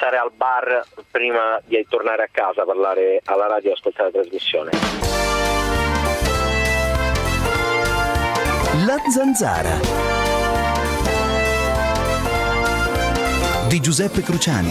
passare al bar prima di tornare a casa, parlare alla radio e ascoltare la trasmissione. La Zanzara di Giuseppe Cruciani.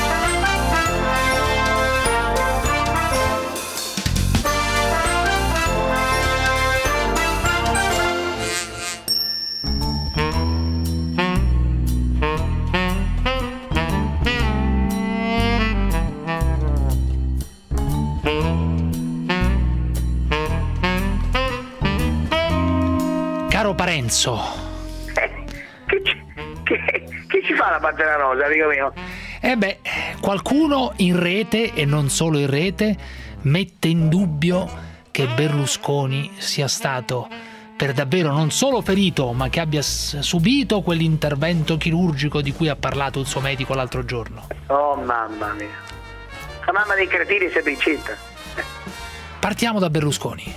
Caro Parenzo, Che ci fa la Pantera Rosa, amico mio? Qualcuno in rete, e non solo in rete, mette in dubbio che Berlusconi sia stato per davvero non solo ferito, ma che abbia subito quell'intervento chirurgico di cui ha parlato il suo medico l'altro giorno. Oh mamma mia, la mamma dei cretini si è incinta. Partiamo da Berlusconi.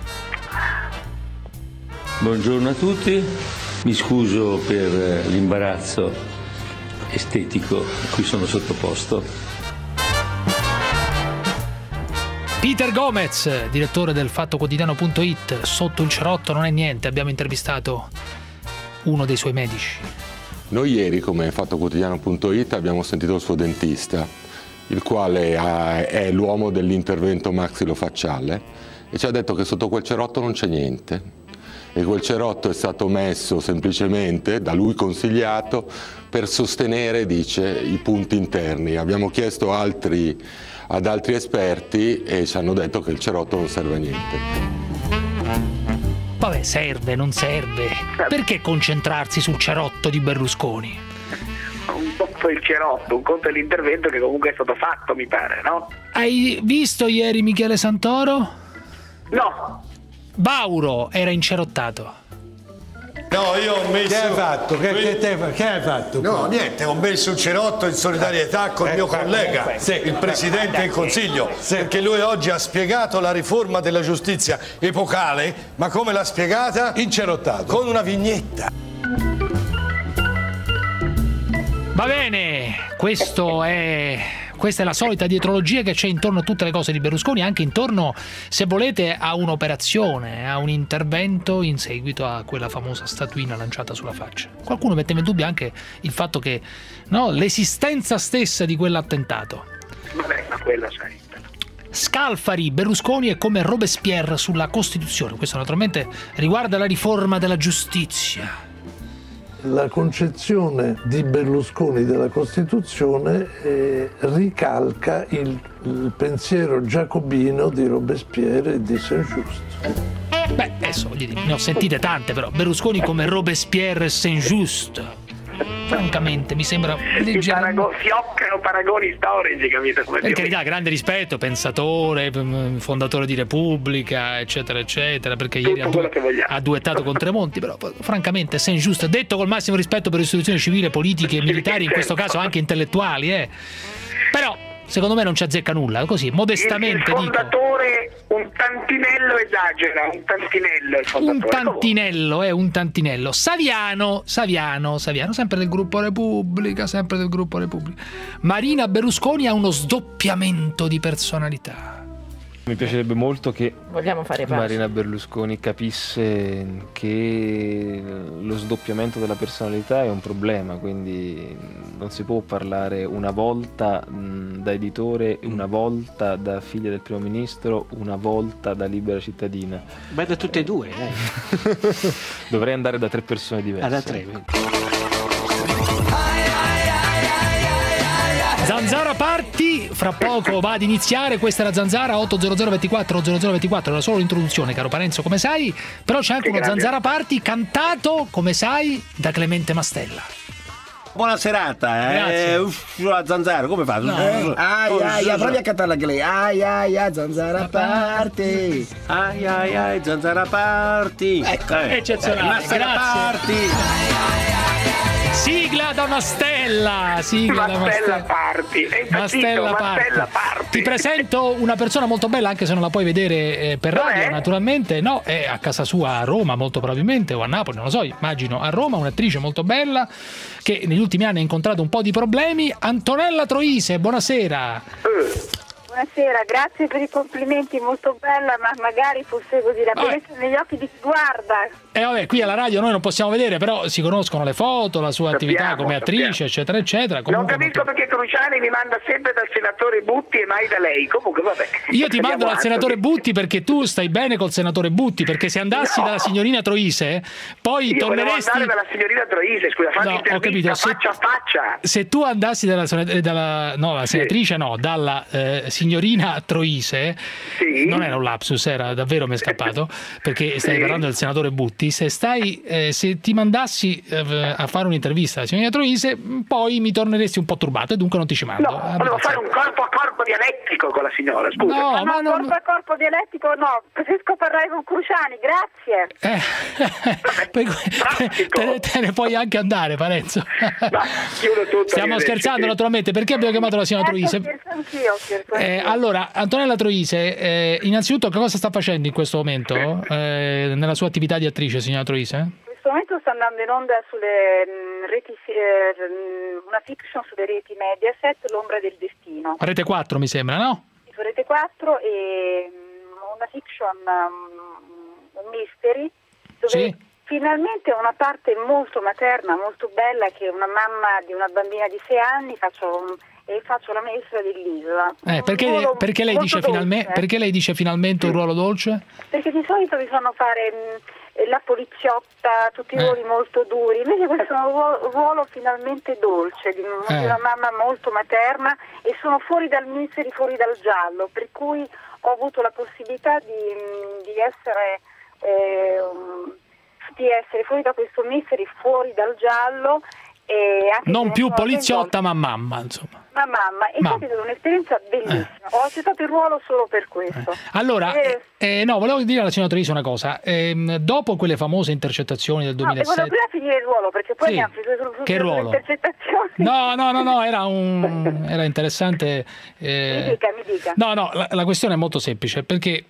Buongiorno a tutti, mi scuso per l'imbarazzo estetico a cui sono sottoposto. Peter Gomez, direttore del FattoQuotidiano.it, sotto il cerotto non è niente, abbiamo intervistato uno dei suoi medici. Noi ieri, come FattoQuotidiano.it, abbiamo sentito il suo dentista, il quale è l'uomo dell'intervento maxillofacciale, e ci ha detto che sotto quel cerotto non c'è niente. E quel cerotto è stato messo semplicemente, da lui consigliato, per sostenere, dice, i punti interni. Abbiamo chiesto ad altri esperti e ci hanno detto che il cerotto non serve a niente. Vabbè, serve, non serve. Perché concentrarsi sul cerotto di Berlusconi? Un conto il cerotto, un conto è l'intervento che comunque è stato fatto, mi pare, no? Hai visto ieri Michele Santoro? No. Bauro era incerottato. No, io ho messo... Che hai fatto? Che hai fatto? No, niente, ho messo un cerotto in solidarietà con il mio collega, il Presidente del Consiglio, perché lui oggi ha spiegato la riforma della giustizia epocale, ma come l'ha spiegata? Incerottato. Con una vignetta. Va bene, questa è la solita dietrologia che c'è intorno a tutte le cose di Berlusconi, anche intorno, se volete, a un'operazione, a un intervento in seguito a quella famosa statuina lanciata sulla faccia. Qualcuno metteva in dubbio anche il fatto che, no, l'esistenza stessa di quell'attentato. Vabbè, ma quella sai. Scalfari, Berlusconi è come Robespierre sulla Costituzione. Questo naturalmente riguarda la riforma della giustizia. La concezione di Berlusconi della Costituzione ricalca il pensiero giacobino di Robespierre e di Saint-Just. Beh, adesso ne ho sentite tante, però Berlusconi come Robespierre e Saint-Just, francamente mi sembra si occano paragoni storici, capito? Per carità, grande rispetto, pensatore, fondatore di Repubblica, eccetera eccetera, perché ieri ha duettato con Tremonti, però francamente Saint-Just, detto col massimo rispetto per le istituzioni civili, politiche, militari, in questo caso anche intellettuali, però secondo me non ci azzecca nulla, così modestamente il fondatore dico. Un tantinello esagera, un tantinello il fondatore. Un tantinello. Saviano, sempre del gruppo Repubblica, Marina Berlusconi ha uno sdoppiamento di personalità. Mi piacerebbe molto che Marina Berlusconi capisse che lo sdoppiamento della personalità è un problema, quindi non si può parlare una volta da editore, una volta da figlia del primo ministro, una volta da libera cittadina. Beh, da tutte e due, dai. Dovrei andare da 3 persone diverse. Da 3. Zanzara Party, fra poco va ad iniziare, questa è la Zanzara 80024 era solo l'introduzione, caro Parenzo, come sai, però c'è anche uno Zanzara Party cantato, come sai, da Clemente Mastella. Buona serata, Grazie. La Zanzara, come fa? No. Provi a cantarla anche lei. Zanzara Party. Zanzara Party. Ecco, eccezionale, Mastella grazie. Party. Sigla da Mastella. Mastella Party. Mastella Party. Ti presento una persona molto bella, anche se non la puoi vedere per radio, naturalmente. No, è a casa sua a Roma, molto probabilmente, o a Napoli, non lo so, immagino a Roma, un'attrice molto bella che negli ultimi anni ha incontrato un po' di problemi. Antonella Troise, buonasera. Buonasera, grazie per i complimenti, molto bella, ma magari fosse così la bellezza negli occhi di chi guarda. Vabbè, qui alla radio noi non possiamo vedere, però si conoscono le foto, la sua attività come attrice, eccetera, eccetera. Non capisco perché Cruciani mi manda sempre dal senatore Butti e mai da lei. Comunque, vabbè. Io ti mando dal senatore Butti perché tu stai bene col senatore Butti, perché se andassi dalla signorina Troise, poi io torneresti. Andare dalla signorina Troise, scusa, fammi ho capito. faccia a faccia. Se tu andassi dalla senatrice, dalla signorina Troise, non era un lapsus, era davvero, mi è scappato, perché stai parlando del senatore Butti. Se ti mandassi a fare un'intervista alla signorina Troise, poi mi torneresti un po' turbato e dunque non ti ci mando. No, volevo fare un corpo a corpo dialettico con la signora, scusa. Corpo a corpo dialettico no, preferisco parlare con Cruciani, grazie. Te ne puoi anche andare, Parenzo. Chiudo tutto. Stiamo scherzando, naturalmente. Perché abbiamo chiamato la signora Troise? Scherzo anch'io. Allora, Antonella Troise, innanzitutto che cosa sta facendo in questo momento nella sua attività di attrice, signora Troise? In questo momento sta andando in onda sulle reti, una fiction sulle reti Mediaset, L'ombra del destino. Rete 4 mi sembra, no? Su Rete 4 e una fiction, un mystery, dove finalmente una parte molto materna, molto bella, che è una mamma di una bambina di 6 anni, faccio la maestra dell'isola. Perché lei dice finalmente un ruolo dolce? Perché di solito mi fanno fare la poliziotta, tutti i ruoli molto duri, invece questo è un ruolo finalmente dolce, di una mamma molto materna, e sono fuori dal mystery, fuori dal giallo, per cui ho avuto la possibilità di essere fuori da questo mystery, fuori dal giallo. E anche non più poliziotta ma mamma, insomma. Ma mamma, è stata un'esperienza bellissima. Ho accettato il ruolo solo per questo. Allora, volevo dire alla signora Troise una cosa. Dopo quelle famose intercettazioni del 2007. Volevo prima finire il ruolo, perché poi mi ha preso che ruolo? Intercettazioni. No, era interessante. Mi dica. No, la questione è molto semplice, perché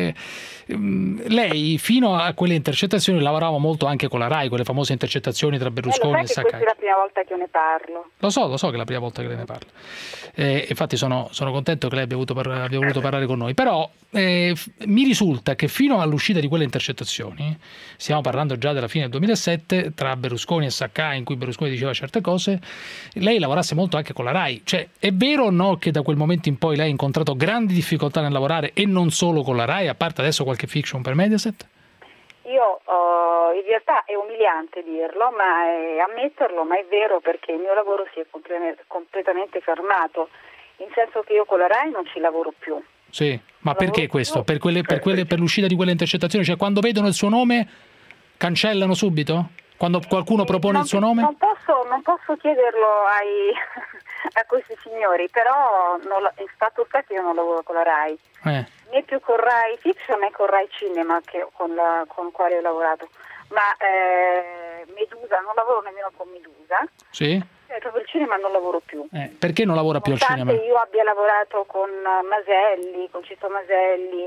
lei fino a quelle intercettazioni lavorava molto anche con la Rai, quelle famose intercettazioni tra Berlusconi e Saccai. Questa è la prima volta che io ne parlo. Lo so che è la prima volta che lei ne parla. Infatti sono contento che lei abbia voluto parlare con noi, però mi risulta che fino all'uscita di quelle intercettazioni, stiamo parlando già della fine del 2007, tra Berlusconi e Saccai, in cui Berlusconi diceva certe cose, lei lavorasse molto anche con la Rai. Cioè, è vero o no che da quel momento in poi lei ha incontrato grandi difficoltà nel lavorare, e non solo con la Rai, a parte adesso qualche fiction per Mediaset? Io in realtà è umiliante dirlo, ammetterlo, ma è vero, perché il mio lavoro si è completamente fermato, in senso che io con la Rai non ci lavoro più. Sì, ma perché questo? Per l'uscita di quelle intercettazioni? Cioè, quando vedono il suo nome cancellano subito? Quando qualcuno propone il suo nome? Non posso chiederlo a questi signori, però il fatto sta che io non lavoro con la Rai. Né più con Rai Fiction né con Rai Cinema, con quale ho lavorato. Ma Medusa, non lavoro nemmeno con Medusa. Sì. Proprio il cinema non lavoro più. Perché non lavora più al cinema? Io abbia lavorato con Maselli, con Cito Maselli.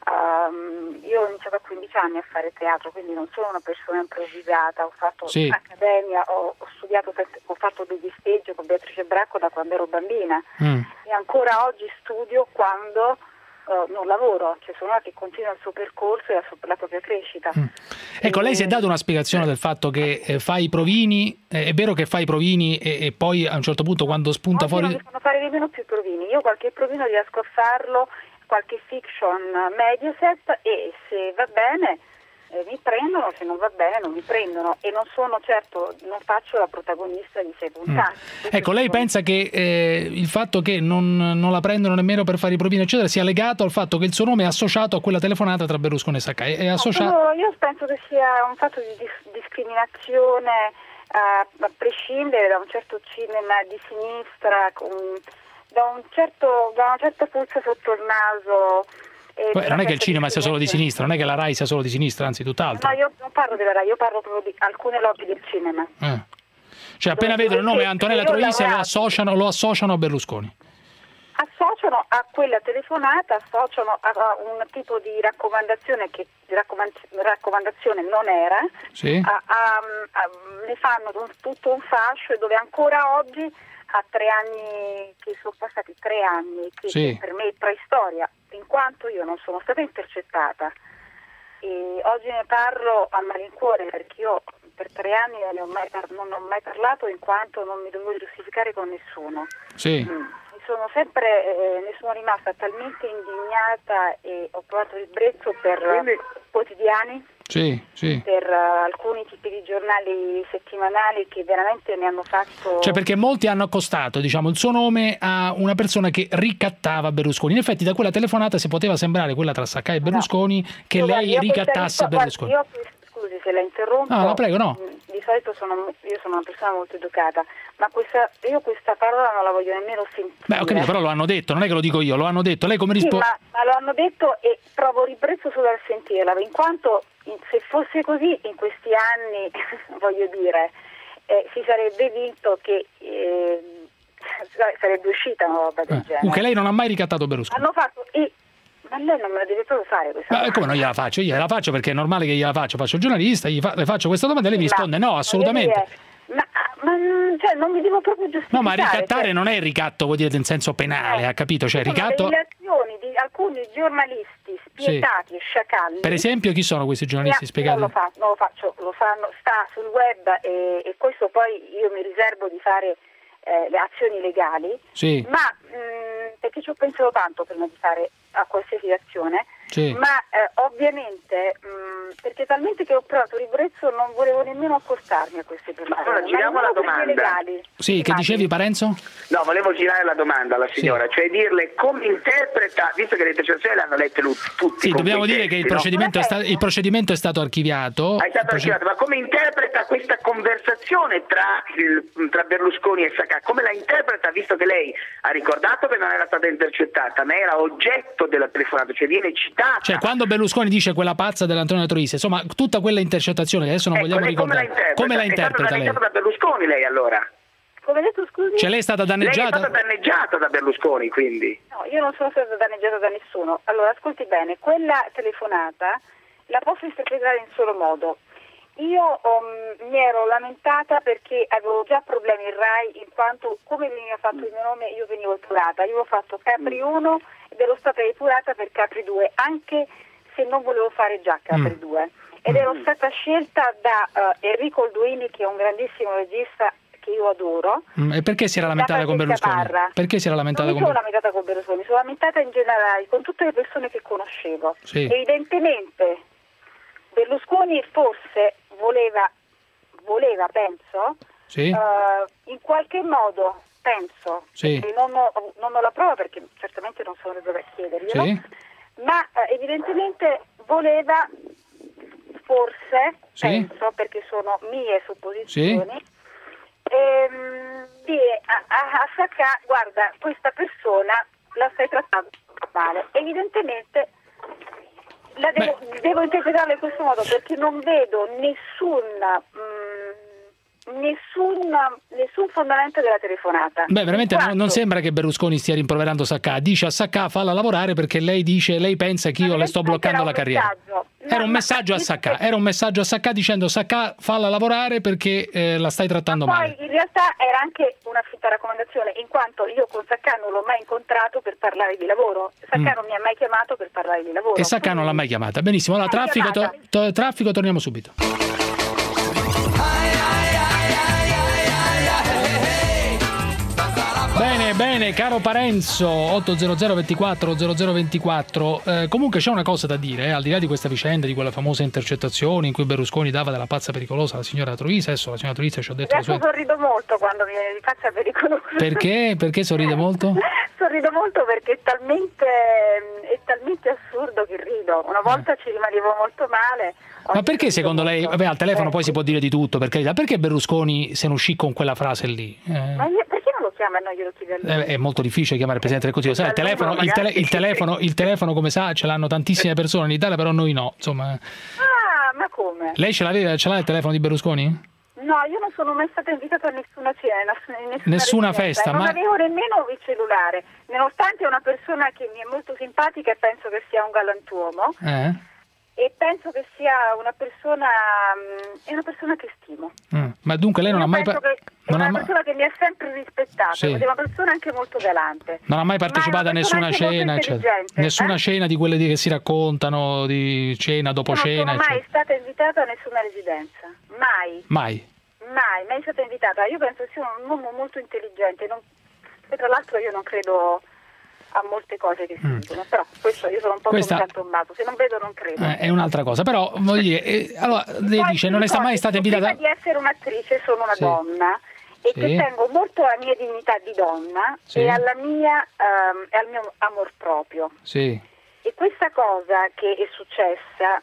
Io ho iniziato a 15 anni a fare teatro, quindi non sono una persona improvvisata. Ho fatto accademia, ho studiato, ho fatto degli stage con Beatrice Bracco da quando ero bambina, e ancora oggi studio quando non lavoro, cioè sono una che continua il suo percorso e la propria crescita. Ecco, lei si è dato una spiegazione del fatto che fa i provini, è vero che fa i provini e poi a un certo punto quando spunta fuori... Non mi fanno fare nemmeno più provini, io qualche provino riesco a farlo, qualche fiction Mediaset, e se va bene mi prendono, se non va bene non mi prendono, e non faccio la protagonista di 6 puntate. Ecco, lei pensa che il fatto che non la prendono nemmeno per fare i provini eccetera sia legato al fatto che il suo nome è associato a quella telefonata tra Berlusconi e Saccai? Io penso che sia un fatto di discriminazione a prescindere da un certo cinema di sinistra, da una certa puzza sotto il naso. Poi non è che il cinema sia solo di sinistra, non è che la Rai sia solo di sinistra, anzi tutt'altro. No, io non parlo della Rai, io parlo proprio di alcune lobby del cinema. Cioè appena vedono il nome Antonella Troisi lo associano a Berlusconi. Associano a quella telefonata, associano a un tipo di raccomandazione che raccomandazione non era, sì. Ne fanno tutto un fascio dove ancora oggi, a 3 anni, che sono passati 3 anni, che sì. per me è preistoria, in quanto io non sono stata intercettata. E oggi ne parlo a malincuore perché io per 3 anni non ho mai parlato in quanto non mi dovevo giustificare con nessuno. Sì. Sono sempre, ne sono rimasta talmente indignata e ho provato ribrezzo per quotidiani, sì. per alcuni tipi di giornali settimanali che veramente ne hanno fatto... Cioè perché molti hanno accostato, diciamo, il suo nome a una persona che ricattava Berlusconi. In effetti da quella telefonata si poteva sembrare, quella tra Saccai e Berlusconi, che lei ricattasse Berlusconi. Scusi se la interrompo. No, prego, no. Di solito io sono una persona molto educata, ma io questa parola non la voglio nemmeno sentire. Beh, ho capito, però lo hanno detto, non è che lo dico io, lo hanno detto. Lei come risponde? Sì, ma lo hanno detto e provo ribrezzo solo dal sentirla, in quanto se fosse così in questi anni, voglio dire, si sarebbe vinto che sarebbe uscita una roba del genere. Comunque lei non ha mai ricattato Berlusconi. Hanno fatto ma lei non me la deve proprio fare questa cosa. Come non gliela faccio? Io gliela faccio perché è normale che gliela faccio il giornalista, le faccio questa domanda e lei mi risponde no, assolutamente. Ma cioè, non mi devo proprio giustificare. No, ma ricattare non è il ricatto, vuol dire in senso penale, ha capito? Cioè ricatto... le azioni di alcuni giornalisti spietati e sciacalli. Per esempio, chi sono questi giornalisti spiegati? Non lo faccio, lo fanno, sta sul web e questo poi io mi riservo di fare le azioni legali, sì. Ma perché ci ho pensato tanto prima di fare a qualsiasi azione, sì. Ma ovviamente perché talmente che ho provato ribrezzo non volevo nemmeno accostarmi a queste persone. Allora giriamo la domanda. Sì, che dicevi Parenzo? No, volevo girare la domanda alla signora, sì. Cioè dirle come interpreta, visto che le intercettazioni le hanno lette tutti. Sì, dobbiamo dire che il procedimento è stato archiviato. Ma come interpreta questa conversazione tra Berlusconi e Saccà? Come la interpreta, visto che lei ha ricordato che non era stata intercettata, ma era oggetto della telefonata, cioè viene citata. Cioè quando Berlusconi dice quella pazza dell'Antonella Troisi, insomma tutta quella intercettazione che adesso non vogliamo ricordare. Come la interpreta lei? È stata da Berlusconi lei allora? Come hai detto, scusi? Cioè lei è stata danneggiata? Lei è stata danneggiata da Berlusconi, quindi? No, io non sono stata danneggiata da nessuno. Allora, ascolti bene, quella telefonata la posso interpretare in solo modo. Io mi ero lamentata perché avevo già problemi in Rai, in quanto come veniva fatto il mio nome io venivo epurata. Io ho fatto Capri 1 ed ero stata epurata per Capri 2, anche se non volevo fare già Capri 2. Ed ero stata scelta da Enrico Olduini, che è un grandissimo regista che io adoro. E perché si era lamentata con Berlusconi? Perché si era lamentata con Berlusconi? Non mi sono lamentata con Berlusconi, mi sono lamentata in generale con tutte le persone che conoscevo. Sì. Evidentemente Berlusconi forse voleva, penso, sì. In qualche modo, penso, sì. non ho la prova perché certamente non sono dovuta chiederglielo, sì. Ma evidentemente voleva, forse, sì. penso, perché sono mie supposizioni, sì. Dire a Saccà, guarda, questa persona la stai trattando male. Evidentemente devo interpretarla in questo modo perché non vedo nessun fondamento della telefonata. Beh, veramente non sembra che Berlusconi stia rimproverando Saccà. Dice a Saccà falla lavorare perché lei pensa che io le sto bloccando la carriera. Era un messaggio a Saccà, dicendo Saccà falla lavorare perché la stai trattando male. Poi in realtà era anche una finta raccomandazione, in quanto io con Saccà non l'ho mai incontrato per parlare di lavoro. Saccà non mi ha mai chiamato per parlare di lavoro. E Saccà non l'ha mai chiamata. Benissimo, allora traffico, torniamo subito. Bene, caro Parenzo, 800 24 0024. Comunque c'è una cosa da dire, al di là di questa vicenda, di quella famosa intercettazione in cui Berlusconi dava della pazza pericolosa alla signora Troisi. Adesso la signora Troisi ci ha detto adesso sorrido molto quando mi viene di pazza pericolosa. Perché? Perché sorride molto? Sorrido molto perché è talmente assurdo che rido. Una volta ci rimanevo molto male. Ma perché secondo lei, vabbè, al telefono poi si può dire di tutto, per carità, perché Berlusconi se ne uscì con quella frase lì? Ma perché non lo chiama e non glielo chiede a lui? È molto difficile chiamare il Presidente del Consiglio. Sai, il telefono, come sa, ce l'hanno tantissime persone in Italia, però noi no, insomma. Ah, ma come? Lei ce l'ha il telefono di Berlusconi? No, io non sono mai stata invitata a nessuna cena, nessuna festa. Non avevo nemmeno il cellulare, nonostante è una persona che mi è molto simpatica e penso che sia un galantuomo. E penso che sia una persona che stimo. Ma dunque lei non ha mai una persona che mi ha sempre rispettato, sì. Ed è una persona anche molto galante. Non ha mai partecipato a nessuna cena, nessuna cena di quelle che si raccontano, di cena dopo cena. Non sono mai stata invitata a nessuna residenza, mai stata invitata. Io penso sia un uomo molto intelligente, e tra l'altro io non credo a molte cose che si dicono, però questo io sono un po' come Tommaso, se non vedo non credo. È un'altra cosa, però voglio dire, allora lei dice non è mai stata invitata. Prima di essere un'attrice sono una donna e che tengo molto alla mia dignità di donna e alla mia e al mio amor proprio. Sì. E questa cosa che è successa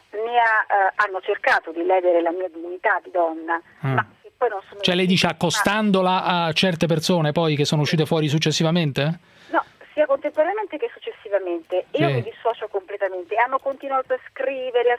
hanno cercato di ledere la mia dignità di donna, ma che poi non sono. Cioè lei dice accostandola a certe persone poi che sono uscite fuori successivamente? No, sia contemporaneamente che successivamente. Io mi dissocio completamente. Hanno continuato a scrivere,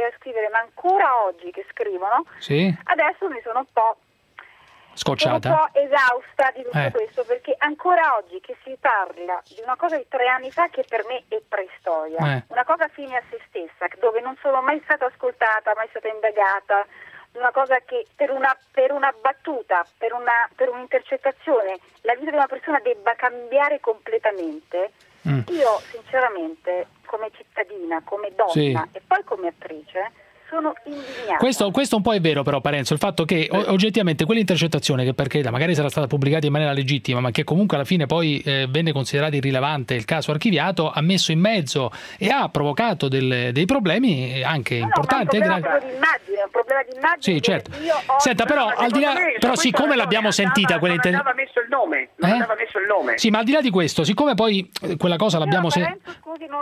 ma ancora oggi che scrivono, adesso mi sono un po' scocciata. Sono un po' esausta di tutto questo, perché ancora oggi che si parla di una cosa di 3 anni fa che per me è preistoria, una cosa fine a se stessa, dove non sono mai stata ascoltata, mai stata indagata, una cosa che per una battuta, per un'intercettazione, la vita di una persona debba cambiare completamente. Io sinceramente, come cittadina, come donna e poi come attrice, sono indignata. Questo un po' è vero però, Parenzo, il fatto che oggettivamente quell'intercettazione, che per carità magari sarà stata pubblicata in maniera legittima, ma che comunque alla fine poi venne considerata irrilevante, il caso archiviato, ha messo in mezzo e ha provocato dei problemi anche importanti. Ma un problema di immagine. Sì, certo. Senta, però al di là, però siccome l'abbiamo sentita quell'intercettazione, non andava messo il nome. Sì, ma al di là di questo, siccome poi quella cosa l'abbiamo sentita.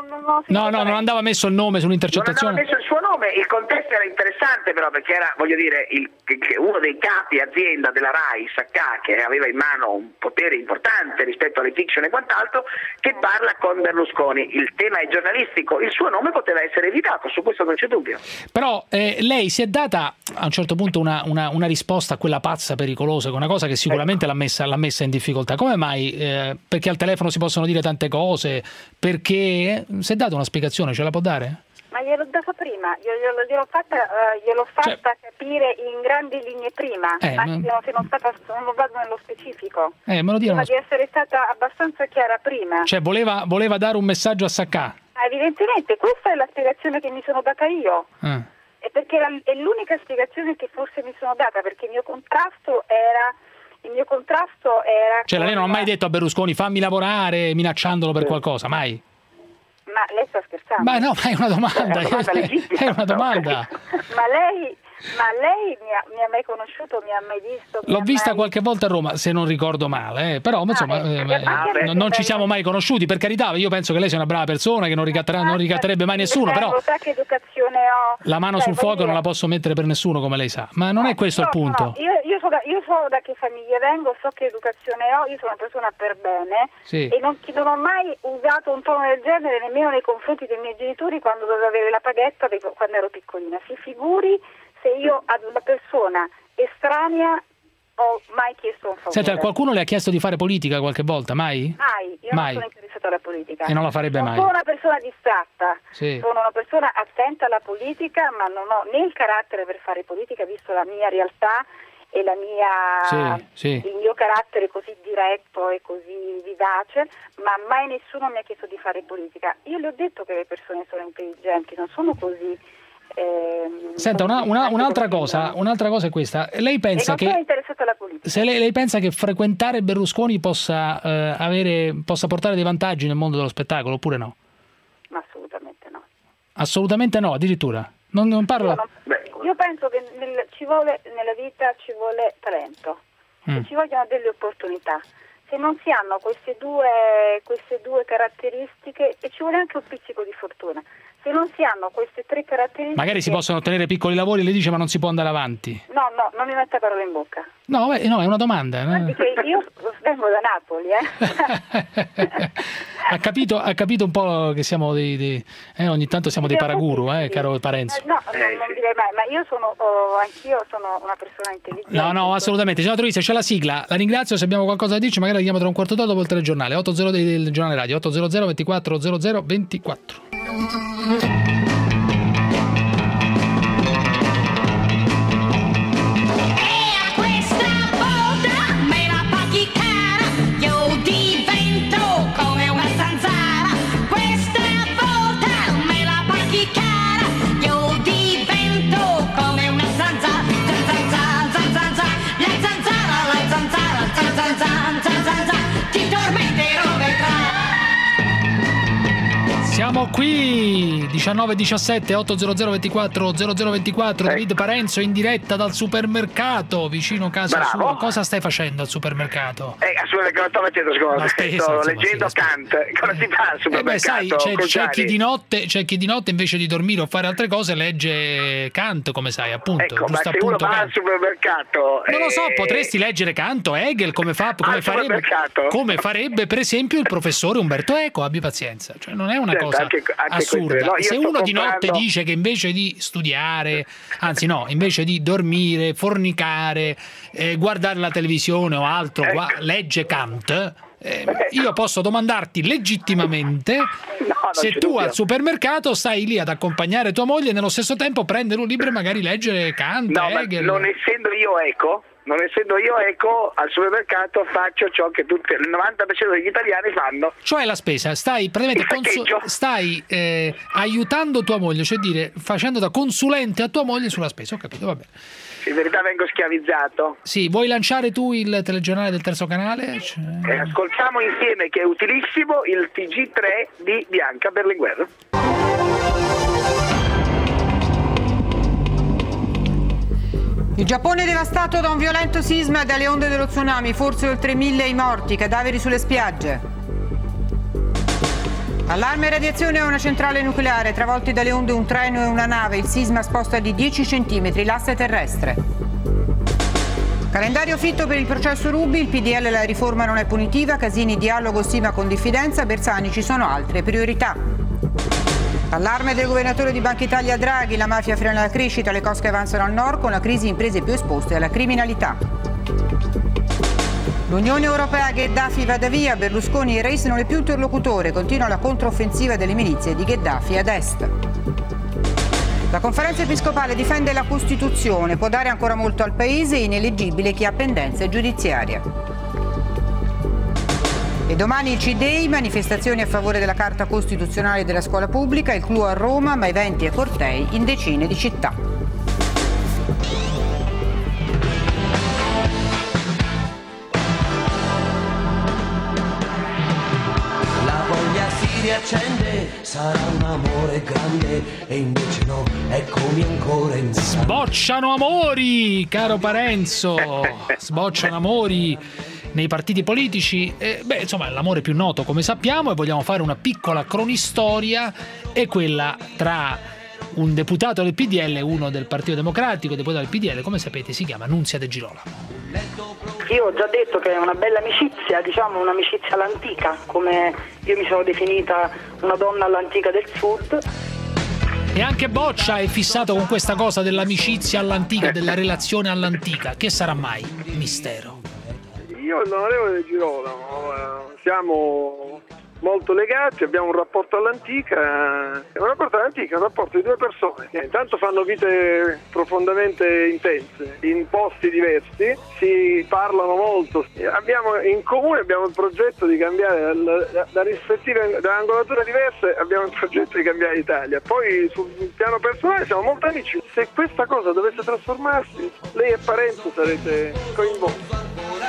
Non andava messo il nome sull'intercettazione. Non andava messo il suo nome, il contesto era interessante però, perché era, voglio dire, uno dei capi azienda della RAI, Saccà, che aveva in mano un potere importante rispetto alle fiction e quant'altro, che parla con Berlusconi. Il tema è giornalistico, il suo nome poteva essere evitato, su questo non c'è dubbio. Però lei si è data a un certo punto una risposta a quella pazza pericolosa, che è una cosa che sicuramente l'ha messa in difficoltà. Come mai? Perché al telefono si possono dire tante cose? Perché si è data una spiegazione, ce la può dare? Ma gliel'ho data prima, gliel'ho fatta capire in grandi linee prima, anche se non vado nello specifico. Me lo dicono. Prima di essere stata abbastanza chiara prima. Cioè voleva dare un messaggio a Saccà? Evidentemente, questa è la spiegazione che mi sono data io. E perché è l'unica spiegazione che forse mi sono data, perché il mio contrasto era. Cioè lei non ha mai detto a Berlusconi fammi lavorare minacciandolo per qualcosa, mai? Ma lei sta scherzando? Ma no, ma è una domanda. È una domanda. Ma lei mi ha mai conosciuto, mi ha mai visto? L'ho vista qualche volta a Roma, se non ricordo male, però insomma non ci siamo mai conosciuti, per carità. Io penso che lei sia una brava persona, che non ricatterebbe mai nessuno, però che educazione ho? La mano sul fuoco non la posso mettere per nessuno, come lei sa, ma non è questo il punto. Io so da che famiglia vengo, so che educazione ho, io sono una persona per bene e non ho mai usato un tono del genere nemmeno nei confronti dei miei genitori quando dovevo avere la paghetta quando ero piccolina. Si figuri se io ad una persona estranea ho mai chiesto un favore. Senta, qualcuno le ha chiesto di fare politica qualche volta? Mai? Mai, io non sono interessata alla politica. E non la farebbe mai? Sono una persona distratta, sono una persona attenta alla politica, ma non ho né il carattere per fare politica, visto la mia realtà e la mia il mio carattere così diretto e così vivace, ma mai nessuno mi ha chiesto di fare politica. Io le ho detto che le persone sono intelligenti, non sono così. Senta, un'altra cosa è questa. Lei pensa che alla politica. Se lei pensa che frequentare Berlusconi possa portare dei vantaggi nel mondo dello spettacolo oppure no? Ma assolutamente no. Assolutamente no, addirittura. Non parlo. Io penso che nella vita ci vuole talento, ci vogliono delle opportunità. Se non si hanno queste due caratteristiche, e ci vuole anche un pizzico di fortuna. se non si hanno queste 3 caratteristiche... Magari si possono ottenere piccoli lavori, le dice, ma non si può andare avanti. No, non mi metta parole in bocca. No, beh, no, è una domanda. Perché io vengo da Napoli, Ha capito un po' che siamo ogni tanto siamo dei paraguru, caro Parenzo. No, non direi mai, ma io anch'io sono una persona intelligente. No, assolutamente. Senatore Issa, c'è la sigla. La ringrazio, se abbiamo qualcosa da dirci magari la chiamo tra un quarto d'ora dopo il telegiornale. 80 del giornale radio, 800 24 00 24. Siamo qui 19:17 800 24 0024. David Parenzo in diretta dal supermercato vicino casa sua. Cosa stai facendo al supermercato? Al supermercato sto facendo sto leggendo Kant. Cosa si fa al supermercato? Sai, c'è chi di notte invece di dormire o fare altre cose legge Kant, come sai, appunto. Ecco, ma se uno va al supermercato non lo so, potresti leggere Kant o Hegel come farebbe per esempio il professore Umberto Eco, abbi pazienza, cioè non è una cosa anche assurda. No, se uno di notte dice che invece di studiare, anzi no, invece di dormire, fornicare, guardare la televisione o altro, legge Kant, io posso domandarti legittimamente se tu al supermercato stai lì ad accompagnare tua moglie e nello stesso tempo prendere un libro e magari leggere Kant, Hegel. Non essendo io Eco, al supermercato faccio ciò che il 90% degli italiani fanno. Cioè la spesa, stai aiutando tua moglie, cioè dire, facendo da consulente a tua moglie sulla spesa, ho capito, vabbè. In verità vengo schiavizzato. Sì, vuoi lanciare tu il telegiornale del terzo canale? Ascoltiamo insieme, che è utilissimo, il TG3 di Bianca Berlinguer. Il Giappone è devastato da un violento sisma e dalle onde dello tsunami, forse oltre 1000 i morti, cadaveri sulle spiagge. Allarme radiazione a una centrale nucleare, travolti dalle onde un treno e una nave, il sisma sposta di 10 centimetri l'asse terrestre. Calendario fitto per il processo Ruby, il PDL la riforma non è punitiva, Casini dialogo stima con diffidenza, Bersani ci sono altre priorità. Allarme del governatore di Banca Italia Draghi, la mafia frena la crescita, le cosche avanzano al nord con la crisi imprese più esposte alla criminalità. L'Unione Europea, Gheddafi vada via, Berlusconi e il Reis non è più interlocutore, continua la controffensiva delle milizie di Gheddafi ad est. La conferenza episcopale difende la Costituzione, può dare ancora molto al paese, ineleggibile chi ha pendenze giudiziarie. E domani il C-Day, manifestazioni a favore della Carta Costituzionale della Scuola Pubblica, il clou a Roma, ma eventi e cortei in decine di città. La voglia si riaccende, sarà un amore grande e invece no, eccomi ancora in Sbocciano amori, caro Parenzo, sbocciano amori nei partiti politici. Insomma, l'amore più noto, come sappiamo, e vogliamo fare una piccola cronistoria, è quella tra un deputato del PDL e uno del Partito Democratico. Il deputato del PDL, come sapete, si chiama Nunzia De Girolamo. Io ho già detto che è una bella amicizia, diciamo un'amicizia all'antica, come io mi sono definita una donna all'antica del sud. E anche Boccia è fissato con questa cosa dell'amicizia all'antica, della relazione all'antica. Che sarà mai? Mistero. Io e l'onorevole De Girolamo siamo molto legati, abbiamo un rapporto all'antica, è un rapporto di due persone che intanto fanno vite profondamente intense in posti diversi, si parlano molto, abbiamo in comune il progetto di cambiare da angolature diverse, abbiamo il progetto di cambiare l'Italia. Poi sul piano personale siamo molto amici. Se questa cosa dovesse trasformarsi, lei e Parenzo sarete coinvolti.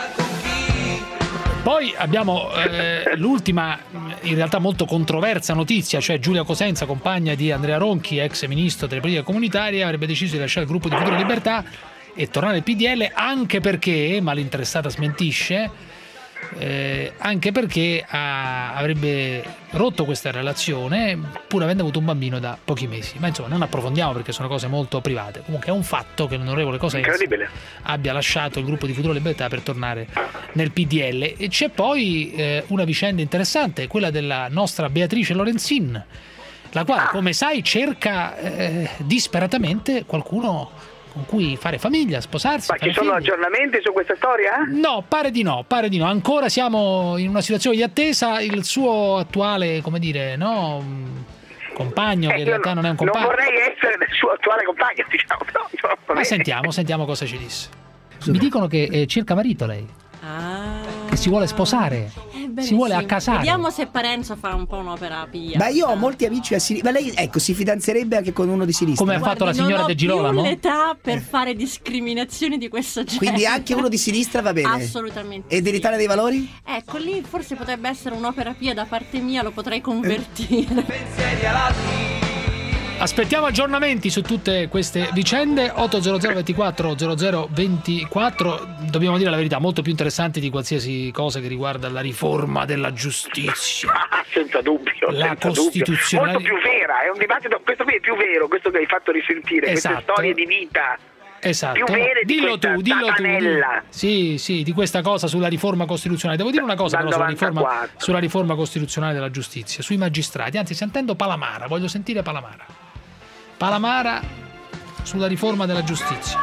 Poi abbiamo l'ultima, in realtà molto controversa notizia, cioè Giulia Cosenza, compagna di Andrea Ronchi, ex ministro delle politiche comunitarie, avrebbe deciso di lasciare il gruppo di Futuro e Libertà e tornare al PDL, anche perché, ma l'interessata smentisce, anche perché avrebbe rotto questa relazione pur avendo avuto un bambino da pochi mesi. Ma insomma non approfondiamo perché sono cose molto private. Comunque è un fatto che l'onorevole Cosenza abbia lasciato il gruppo di Futuro e Libertà per tornare nel PDL. E c'è poi una vicenda interessante, quella della nostra Beatrice Lorenzin, la quale come sai cerca disperatamente qualcuno con cui fare famiglia, sposarsi. Ma ci sono aggiornamenti su questa storia? No, pare di no. Ancora siamo in una situazione di attesa. Il suo attuale, come dire, compagno, che in realtà non è un compagno. Non vorrei essere del suo attuale compagno, diciamo. No, ma sentiamo cosa ci disse. Mi dicono che cerca marito lei. Che si vuole sposare. Si vuole accasare. Vediamo se Parenzo fa un po' un'opera pia. Ma io ho molti amici a sinistra. Ma lei, ecco, si fidanzerebbe anche con uno di sinistra? Come ha fatto la signora De Girolamo? Non ho più l'età per fare discriminazioni di questo genere. Quindi anche uno di sinistra va bene? Assolutamente. E dell'Italia dei Valori? Ecco, lì forse potrebbe essere un'opera pia da parte mia, lo potrei convertire. Aspettiamo aggiornamenti su tutte queste vicende. 800 24 0024. Dobbiamo dire la verità, molto più interessanti di qualsiasi cosa che riguarda la riforma della giustizia. Senza dubbio. La Costituzione. Molto più vera, è un dibattito, questo qui è più vero, questo che hai fatto risentire, esatto. Queste storie di vita. Esatto. Più vere dillo di tu. Sì, di questa cosa sulla riforma costituzionale. Devo dire una cosa però sulla riforma costituzionale della giustizia, sui magistrati. Anzi, sentendo Palamara, voglio sentire Palamara sulla riforma della giustizia.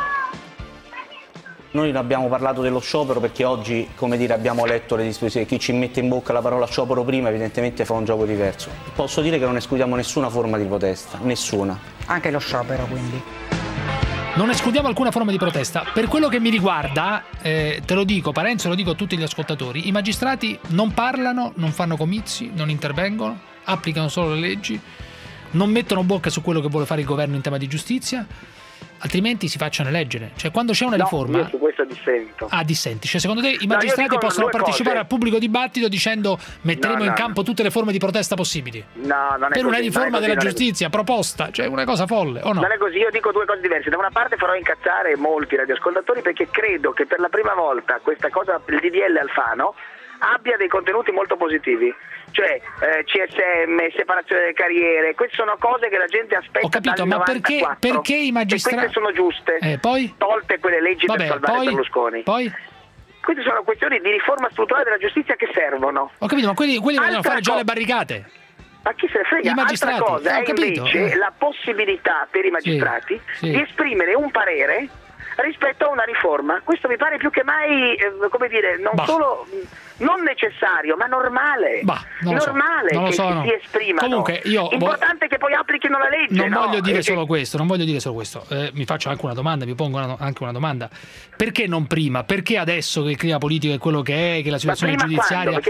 Noi non abbiamo parlato dello sciopero perché oggi, come dire, abbiamo letto le disposizioni. Chi ci mette in bocca la parola sciopero prima evidentemente fa un gioco diverso. Posso dire che non escludiamo nessuna forma di protesta, nessuna. Anche lo sciopero, quindi. Non escludiamo alcuna forma di protesta. Per quello che mi riguarda, te lo dico, Parenzo, lo dico a tutti gli ascoltatori, i magistrati non parlano, non fanno comizi, non intervengono, applicano solo le leggi, non mettono bocca su quello che vuole fare il governo in tema di giustizia, altrimenti si facciano eleggere. Cioè, quando c'è una riforma... Io su questo dissento. Dissenti. Cioè, secondo te i magistrati possono partecipare al pubblico dibattito dicendo metteremo in campo tutte le forme di protesta possibili? No, non è per così, una riforma della giustizia proposta, cioè una cosa folle, o no? Non è così, io dico due cose diverse. Da una parte farò incazzare molti radioascoltatori perché credo che per la prima volta questa cosa, il DDL Alfano, abbia dei contenuti molto positivi, cioè CSM, separazione delle carriere, queste sono cose che la gente aspetta. Ho capito, ma perché i magistrati? E queste sono giuste, poi? Tolte quelle leggi per salvare Berlusconi. Poi? Queste sono questioni di riforma strutturale della giustizia che servono. Ho capito, ma quelli vogliono fare già le barricate. Ma chi se ne frega? I magistrati. Altra cosa è capito. invece la possibilità per i magistrati di esprimere un parere rispetto a una riforma. Questo mi pare più che mai, come dire, solo non necessario, ma normale. Normale che si esprimano. Comunque, importante è che poi applichino la legge. Non voglio dire solo questo. Mi faccio anche una domanda, mi pongo anche una domanda. Perché non prima? Perché adesso che il clima politico è quello che è, che la situazione giudiziaria...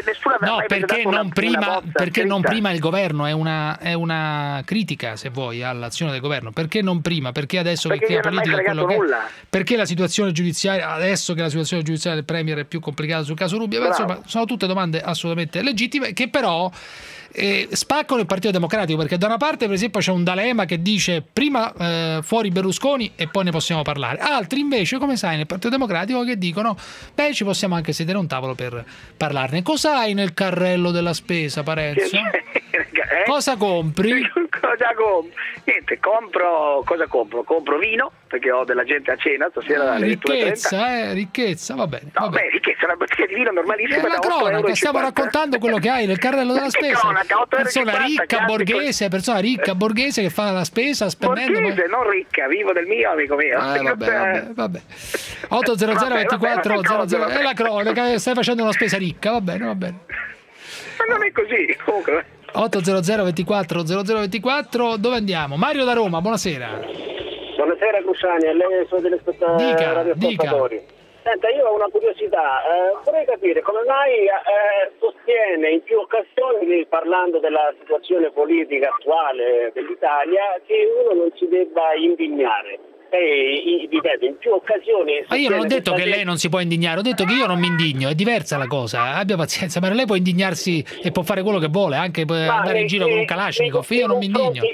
Perché non prima il governo è una critica, se vuoi, all'azione del governo. Perché non prima? Perché adesso che il clima politico è quello che è? Perché la situazione giudiziaria, adesso che la situazione giudiziaria del Premier è più complicata sul caso Rubbia, insomma, sono tutte domande assolutamente legittime che però spaccano il Partito Democratico, perché da una parte per esempio c'è un D'Alema che dice prima fuori Berlusconi e poi ne possiamo parlare, altri invece, come sai, nel Partito Democratico che dicono ci possiamo anche sedere a un tavolo per parlarne. Cosa hai nel carrello della spesa, Parenzo? Cosa compri? Niente, cosa compro? Compro vino, perché ho della gente a cena stasera. Ricchezza, va bene. Ricchezza, una bottiglia di vino normalissima. È la cronaca, stiamo raccontando quello che hai nel carrello della spesa. Persona ricca borghese che fa la spesa spendendo. Borghese, non ricca, vivo del mio, amico mio. Vabbè. 800 24 00 è la cronaca, stai facendo una spesa ricca, va bene. Ma non è così, comunque. 800 24 0024, dove andiamo? Mario da Roma, buonasera. Buonasera Cruciani, a lei e ai suoi radioascoltatori. Senta, io ho una curiosità, vorrei capire come mai sostiene in più occasioni, parlando della situazione politica attuale dell'Italia, che uno non si debba indignare. Ripeto, in più occasioni. Ma io non ho detto che lei non si può indignare, ho detto che io non mi indigno, è diversa la cosa, abbia pazienza, ma lei può indignarsi e può fare quello che vuole, anche andare in giro con un Kalashnikov, io non mi indigno. Nei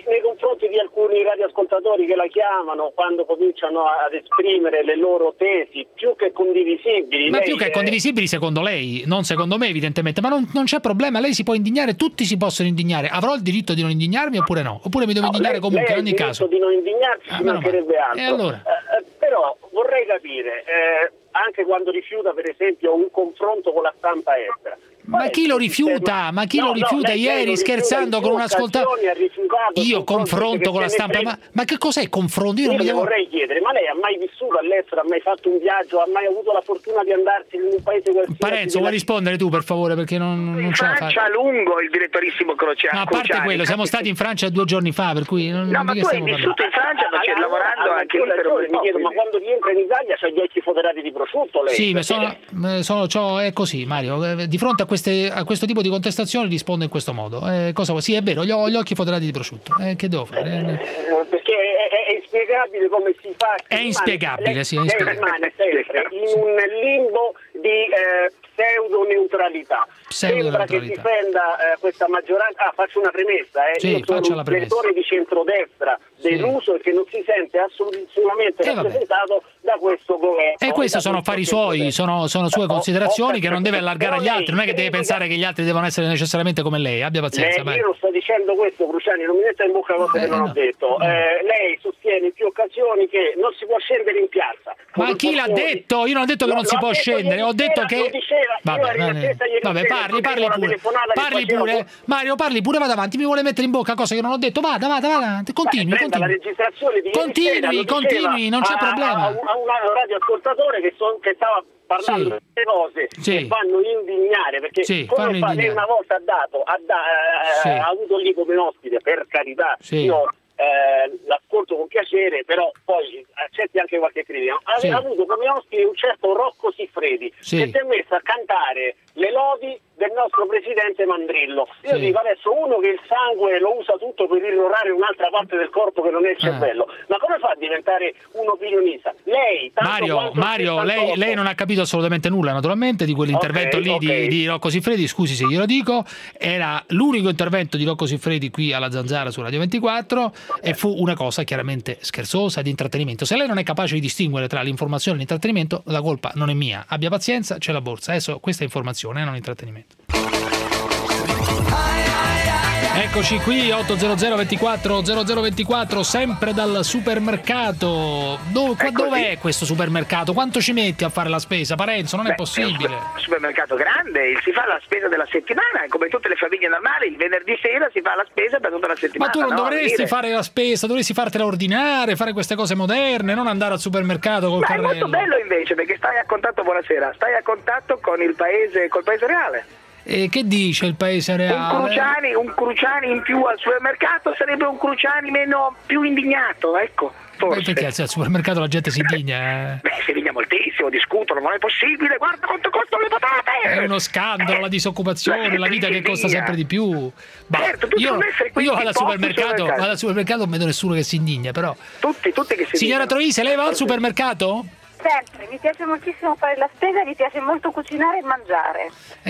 confronti di alcuni radioascoltatori che la chiamano quando cominciano ad esprimere le loro tesi più che condivisibili. Ma più che condivisibili secondo lei, non secondo me evidentemente, ma non c'è problema, lei si può indignare, tutti si possono indignare. Avrò il diritto di non indignarmi oppure no? Oppure mi devo indignare comunque in ogni caso? Di non indignarsi ci mancherebbe altro. E allora? Però vorrei capire, anche quando rifiuta per esempio un confronto con la stampa estera. Ma chi lo rifiuta? Ma chi lo rifiuta? Ieri scherzando con un ascoltatore. Io confronto con la stampa. Ma che cos'è confronto? Io non mi devo... vorrei chiedere, ma lei ha mai vissuto all'estero, ha mai fatto un viaggio, ha mai avuto la fortuna di andarsi in un paese qualsiasi? Parenzo, vuoi rispondere tu per favore? Perché non ce la fai. Francia a lungo il direttorissimo Crociani. Ma a parte quello, siamo stati in Francia 2 giorni fa, per cui no, ma tu hai vissuto in Francia lavorando anche lì per mi chiedo, ma quando rientra in Italia c'ha gli occhi foderati di prosciutto lei? Sì, è così, Mario. Di fronte a questo tipo di contestazioni rispondo in questo modo. Sì, è vero, ho gli occhi foderati di prosciutto. Che devo fare? Perché è inspiegabile come si fa. È inspiegabile, sì, è inspiegabile. Rimane sempre in un limbo di pseudo-neutralità. Sembra che difenda questa maggioranza. Faccio una premessa. Sì, io sono un settore di centrodestra deluso e che non si sente assolutamente rappresentato da questo governo. E questi sono affari suoi, sono sue considerazioni che non deve allargare agli altri, non è che deve pensare che gli altri devono essere necessariamente come lei, abbia pazienza. Io non sto dicendo questo, Cruciani, non mi metta in bocca cose che non ho detto. Lei sostiene in più occasioni che non si può scendere in piazza. Ma chi l'ha detto? Io non ho detto che non si può scendere, ho detto che... Vabbè, parli pure. Mario, parli pure, vada avanti, mi vuole mettere in bocca cose che non ho detto, vada, continui. La registrazione di continui, non c'è problema. A un radioascoltatore che stava parlando di cose che fanno indignare, perché come lei una volta ha avuto lì come ospite, per carità, io l'ascolto con piacere, però poi accetti anche qualche critica. Ha avuto come ospite un certo Rocco Siffredi che si è messo a cantare le lodi del nostro presidente Mandrillo. Io dico adesso, uno che il sangue lo usa tutto per irrorare un'altra parte del corpo che non è il cervello, ma come fa a diventare un opinionista? Lei, Mario, lei non ha capito assolutamente nulla naturalmente di quell'intervento di Rocco Siffredi, scusi se glielo dico, era l'unico intervento di Rocco Siffredi qui alla Zanzara su Radio 24 e fu una cosa chiaramente scherzosa, di intrattenimento. Se lei non è capace di distinguere tra l'informazione e l'intrattenimento, la colpa non è mia, abbia pazienza, c'è la borsa. Adesso questa è informazione, non intrattenimento. Eccoci qui, 800 24 0024, sempre dal supermercato. Dov'è questo supermercato? Quanto ci metti a fare la spesa, Parenzo? Non è possibile. È un supermercato grande, si fa la spesa della settimana, come tutte le famiglie normali, il venerdì sera si fa la spesa per tutta la settimana. Ma tu non dovresti fare la spesa, dovresti fartela ordinare, fare queste cose moderne, non andare al supermercato col carrello. È molto bello invece, perché stai a contatto, buonasera, stai a contatto con il paese, col paese reale. E che dice il paese reale? Un Cruciani in più al supermercato sarebbe un Cruciani più indignato, ecco. Forse. Perché al supermercato la gente si indigna? Si indigna moltissimo, discutono, non è possibile, guarda quanto costano le patate! È uno scandalo, la disoccupazione, la vita che costa sempre di più. Certo, io vado al supermercato, non vedo nessuno che si indigna, però. Tutti che si Signora Troise, lei va al supermercato? Sempre, mi piace moltissimo fare la spesa, mi piace molto cucinare e mangiare.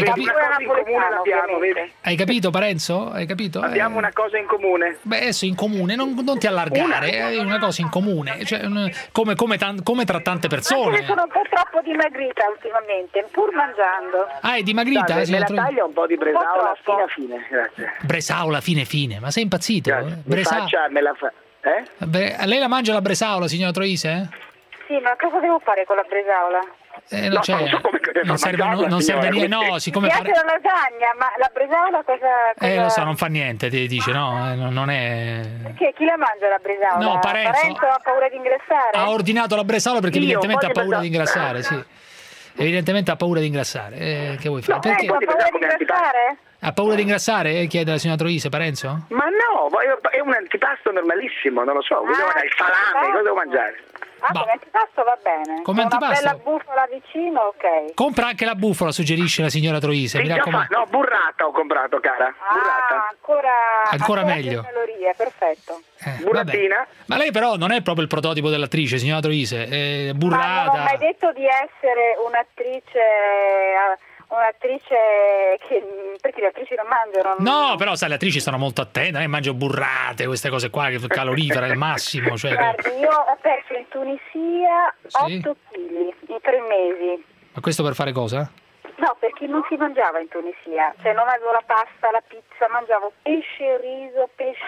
Hai capito, Parenzo? Hai capito? Abbiamo una cosa in comune. Beh, adesso in comune, non ti allargare, è una cosa in comune, cioè, come tra tante persone. Io sono un po' troppo dimagrita ultimamente, pur mangiando. Ah, è dimagrita? Me la taglia un po' di Bresaola fine, grazie. Bresaola fine, ma sei impazzito? Lei la mangia la Bresaola, signora Troise? Sì, ma cosa devo fare con la Bresaola? Non serve niente, no, siccome piace la lasagna, ma la Bresaola cosa... lo so, non fa niente, ti dice, no, non è... Perché chi la mangia la Bresaola? No, Parenzo ha paura di ingrassare? Ha ordinato la Bresaola perché evidentemente ha paura di ingrassare, sì. Evidentemente ha paura di ingrassare. Che vuoi fare? Perché? Ha paura di ingrassare? Ha paura di ingrassare? Chiede la signora Troise, Parenzo? Ma no, è un antipasto normalissimo, non lo so, il salame, cosa devo mangiare? Come antipasto va bene. Come antipasto? Una bella bufala vicino, ok. Compra anche la bufala, suggerisce la signora Troise. No, burrata ho comprato, cara. Burrata. Ancora meglio. Calorie, perfetto. Burratina. Ma lei però non è proprio il prototipo dell'attrice, signora Troise. Burrata. Ma non ho mai detto di essere un'attrice un'attrice perché le attrici non mangiano. No, però sai, le attrici stanno molto attente, mangio burrate, queste cose qua, che calorifere al massimo. Cioè, guardi, io ho perso in Tunisia 8 kg in 3 mesi. Ma questo per fare cosa? No, perché non si mangiava in Tunisia, cioè non avevo la pasta, la pizza, mangiavo pesce e riso,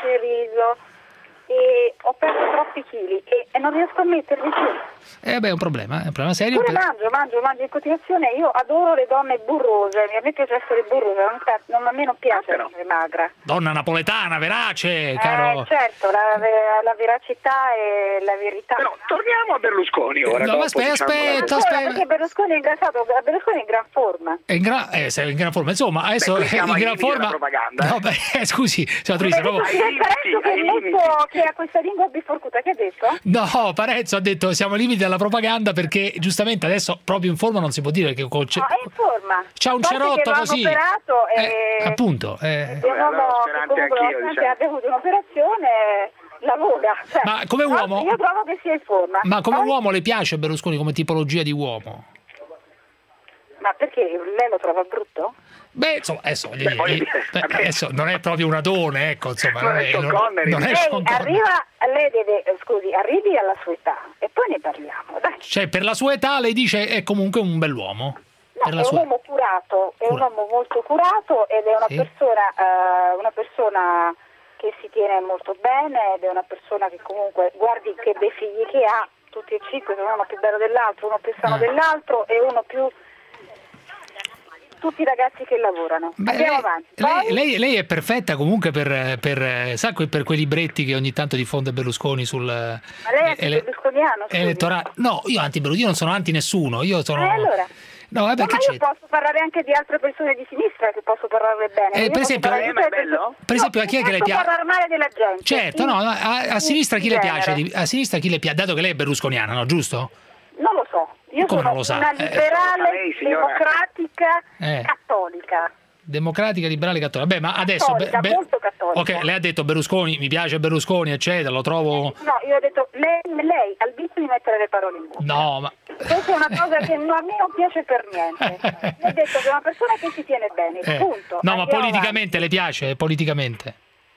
e ho perso troppi chili e non riesco a metterli più. È un problema serio. Pure mangio in continuazione. Io adoro le donne burrose, a me piace essere burrosa, a me non piace essere magra. Donna napoletana, verace, caro. Certo, la veracità e la verità. Però torniamo a Berlusconi ora. No, aspetta. Perché Berlusconi è ingrassato, Berlusconi è in gran forma. Sei in gran forma, insomma, adesso è in gran forma. No, scusi, senatrice, proprio. Che ha questa lingua biforcuta, che ha detto? No, Parenzo ha detto siamo ai limiti della propaganda, perché giustamente adesso proprio in forma non si può dire che è in forma. C'ha un cerotto così. Operato appunto. È un uomo che comunque ha avuto un'operazione, lavora. Cioè, ma come uomo? Io trovo che sia in forma. Ma come uomo le piace Berlusconi come tipologia di uomo? Ma perché lei lo trova brutto? Beh, insomma, adesso non è proprio un adone, ecco, insomma, non è Sean Connery. Lei deve, arrivi alla sua età e poi ne parliamo, dai. Cioè, per la sua età lei dice è comunque un bell'uomo. No, è un uomo curato, è un uomo molto curato ed è una persona che si tiene molto bene ed è una persona che comunque, guardi che bei figli che ha, tutti e 5, sono uno più bello dell'altro, uno più sano dell'altro e uno più... tutti i ragazzi che lavorano. Andiamo avanti. Lei è perfetta comunque per quei libretti che ogni tanto diffonde Berlusconi sul... Ma lei è anti-berlusconiano? Elettorale. No, io non sono anti nessuno. Io sono... allora? No, vabbè, ma io posso parlare anche di altre persone di sinistra che posso parlarle bene. Per esempio, a chi è che le piace? Parlare male della gente. Certo, sì. No, a sinistra chi le piace? A sinistra chi le piace? Dato che lei è berlusconiana, no, giusto? Non lo so. Io come sono non lo sa? Una liberale, democratica, cattolica. Democratica, liberale, cattolica. Beh, ma adesso... molto cattolica. Ok, lei ha detto Berlusconi, mi piace Berlusconi, eccetera, lo trovo... No, io ho detto, lei ha il vizio di mettere le parole in bocca. No, ma... Questa è una cosa che a me non piace per niente. Mi ha detto che è una persona che si tiene bene, punto. No, ma politicamente le piace? Politicamente?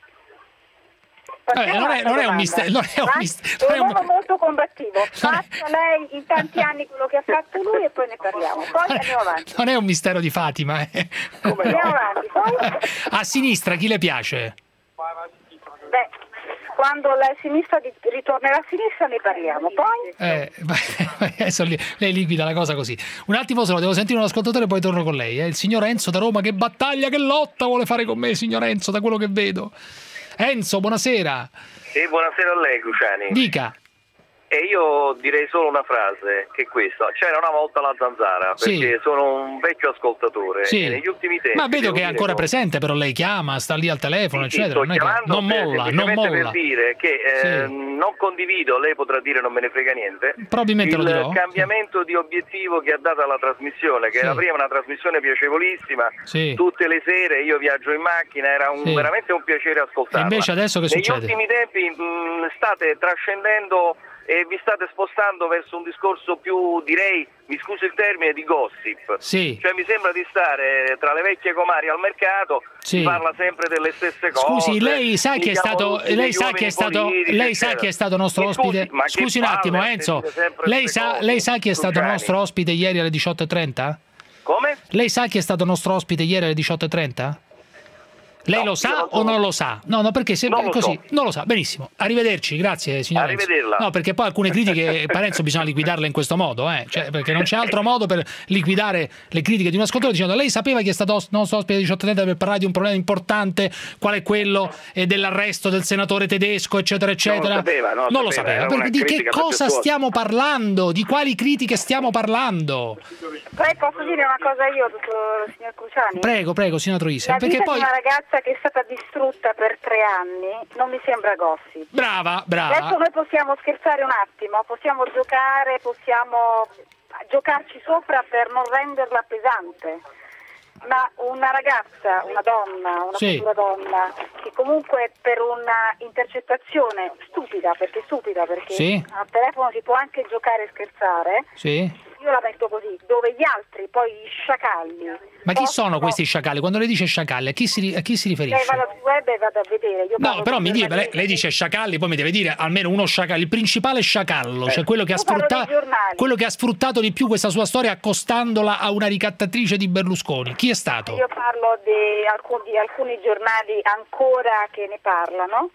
Non è un mistero. È un uomo molto combattivo. Faccia lei in tanti anni quello che ha fatto lui e poi ne parliamo. Poi andiamo avanti. Non è un mistero di Fatima. Andiamo avanti. Poi... A sinistra chi le piace? Beh, quando la sinistra ritornerà a sinistra ne parliamo. Poi? Adesso lei liquida la cosa così. Un attimo solo, devo sentire un ascoltatore e poi torno con lei. Il signor Enzo da Roma, che battaglia, che lotta vuole fare con me, signor Enzo, da quello che vedo. Enzo, buonasera. Sì, buonasera a lei, Cruciani. Dica. E io direi solo una frase, che è questa. C'era una volta la Zanzara, perché sono un vecchio ascoltatore. E negli ultimi tempi... Ma vedo che è ancora presente, però lei chiama, sta lì al telefono, eccetera. Non molla. Per dire che non condivido, lei potrà dire non me ne frega niente, probabilmente lo dirò. Il cambiamento di obiettivo che ha dato alla trasmissione, che era prima una trasmissione piacevolissima, tutte le sere io viaggio in macchina, era veramente un piacere ascoltarla. E invece adesso che succede? Negli ultimi tempi state trascendendo e vi state spostando verso un discorso più, direi, mi scusi il termine, di gossip. Cioè mi sembra di stare tra le vecchie comari al mercato, si parla sempre delle stesse cose. Scusi, lei sa chi è stato nostro ospite? Scusi un attimo, Enzo. Lei sa chi è stato nostro ospite ieri alle 18:30? Come? Lei sa chi è stato nostro ospite ieri alle 18:30? Lei lo sa o non lo sa? No, perché se così non lo sa. Benissimo. Arrivederci, grazie signor Enzo. No, perché poi alcune critiche Parenzo bisogna liquidarle in questo modo, cioè, perché non c'è altro modo per liquidare le critiche di un ascoltatore dicendo lei sapeva chi è stato nostro ospite 18:30 per parlare di un problema importante, qual è quello dell'arresto del senatore tedesco, eccetera, eccetera. Non lo sapeva. Perché di che cosa stiamo parlando? Di quali critiche stiamo parlando? Poi posso dire una cosa io, signor Cruciani? Prego, signor Troisi. Perché poi una ragazza che è stata distrutta per 3 anni non mi sembra gossip. Brava. Adesso noi possiamo scherzare un attimo, possiamo giocare, possiamo giocarci sopra per non renderla pesante. Ma una ragazza, una donna, una futura donna, che comunque per una intercettazione stupida perché al telefono si può anche giocare e scherzare, io la metto così, dove gli altri, poi gli sciacalli. Ma chi sono questi sciacalli? Quando lei dice sciacalli, a chi si riferisce? Lei vado sul web e vado a vedere. No, però mi dice, lei dice sciacalli, poi mi deve dire almeno uno sciacallo, il principale sciacallo, cioè quello che ha sfruttato di più questa sua storia accostandola a una ricattatrice di Berlusconi. Chi è stato? Io parlo di alcuni giornali ancora che ne parlano.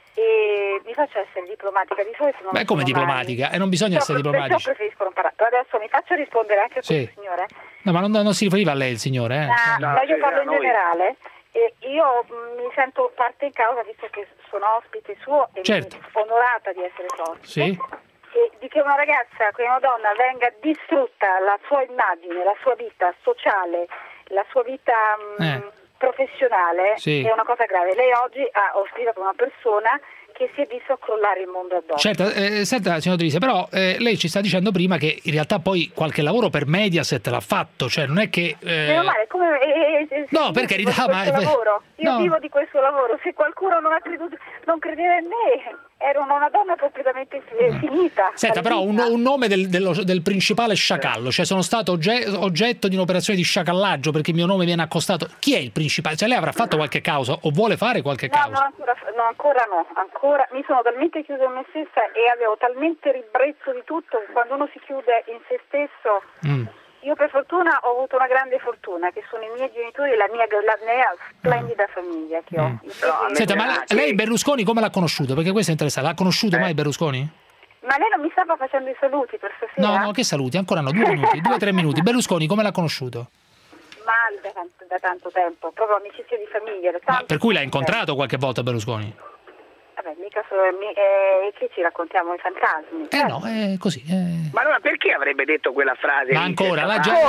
E mi faccio essere diplomatica di solito. Beh, come diplomatica? E non bisogna essere diplomatici. Preferisco non parlare. Adesso mi faccio rispondere anche a questo signore. No, ma non si riferiva a lei il signore, No, io parlo in generale. E io mi sento parte in causa visto che sono ospite suo e mi onorata di essere sua ospite. Sì. E di che una ragazza, che una donna venga distrutta la sua immagine, la sua vita sociale, la sua vita professionale è una cosa grave. Lei oggi ha ospitato una persona che si è visto crollare il mondo addosso. Certo, senta signora Trisi, però lei ci sta dicendo prima che in realtà poi qualche lavoro per Mediaset l'ha fatto, cioè non è che... Meno male, no, per carità, ma... lavoro. Io vivo di questo lavoro, se qualcuno non credeva in me, ero una donna completamente finita. Senta, però un nome del principale sciacallo, cioè sono stato oggetto di un'operazione di sciacallaggio perché il mio nome viene accostato. Chi è il principale? Cioè lei avrà fatto qualche causa o vuole fare qualche causa? No, ancora no. Ancora mi sono talmente chiusa in me stessa e avevo talmente ribrezzo di tutto che quando uno si chiude in se stesso... Io per fortuna ho avuto una grande fortuna, che sono i miei genitori e la mia splendida famiglia che ho. Senta, ma lei Berlusconi come l'ha conosciuto? Perché questo è interessante. L'ha conosciuto mai Berlusconi? Ma lei non mi stava facendo i saluti per stasera? No, che saluti? Ancora no, 2 minuti, 2-3 minuti. Berlusconi come l'ha conosciuto? Ma da tanto tempo, proprio amicizia di famiglia. Per cui l'ha incontrato qualche volta Berlusconi? Vabbè, mica solo che ci raccontiamo i fantasmi. No, è così. Ma allora perché avrebbe detto quella frase? Ma ancora, la già...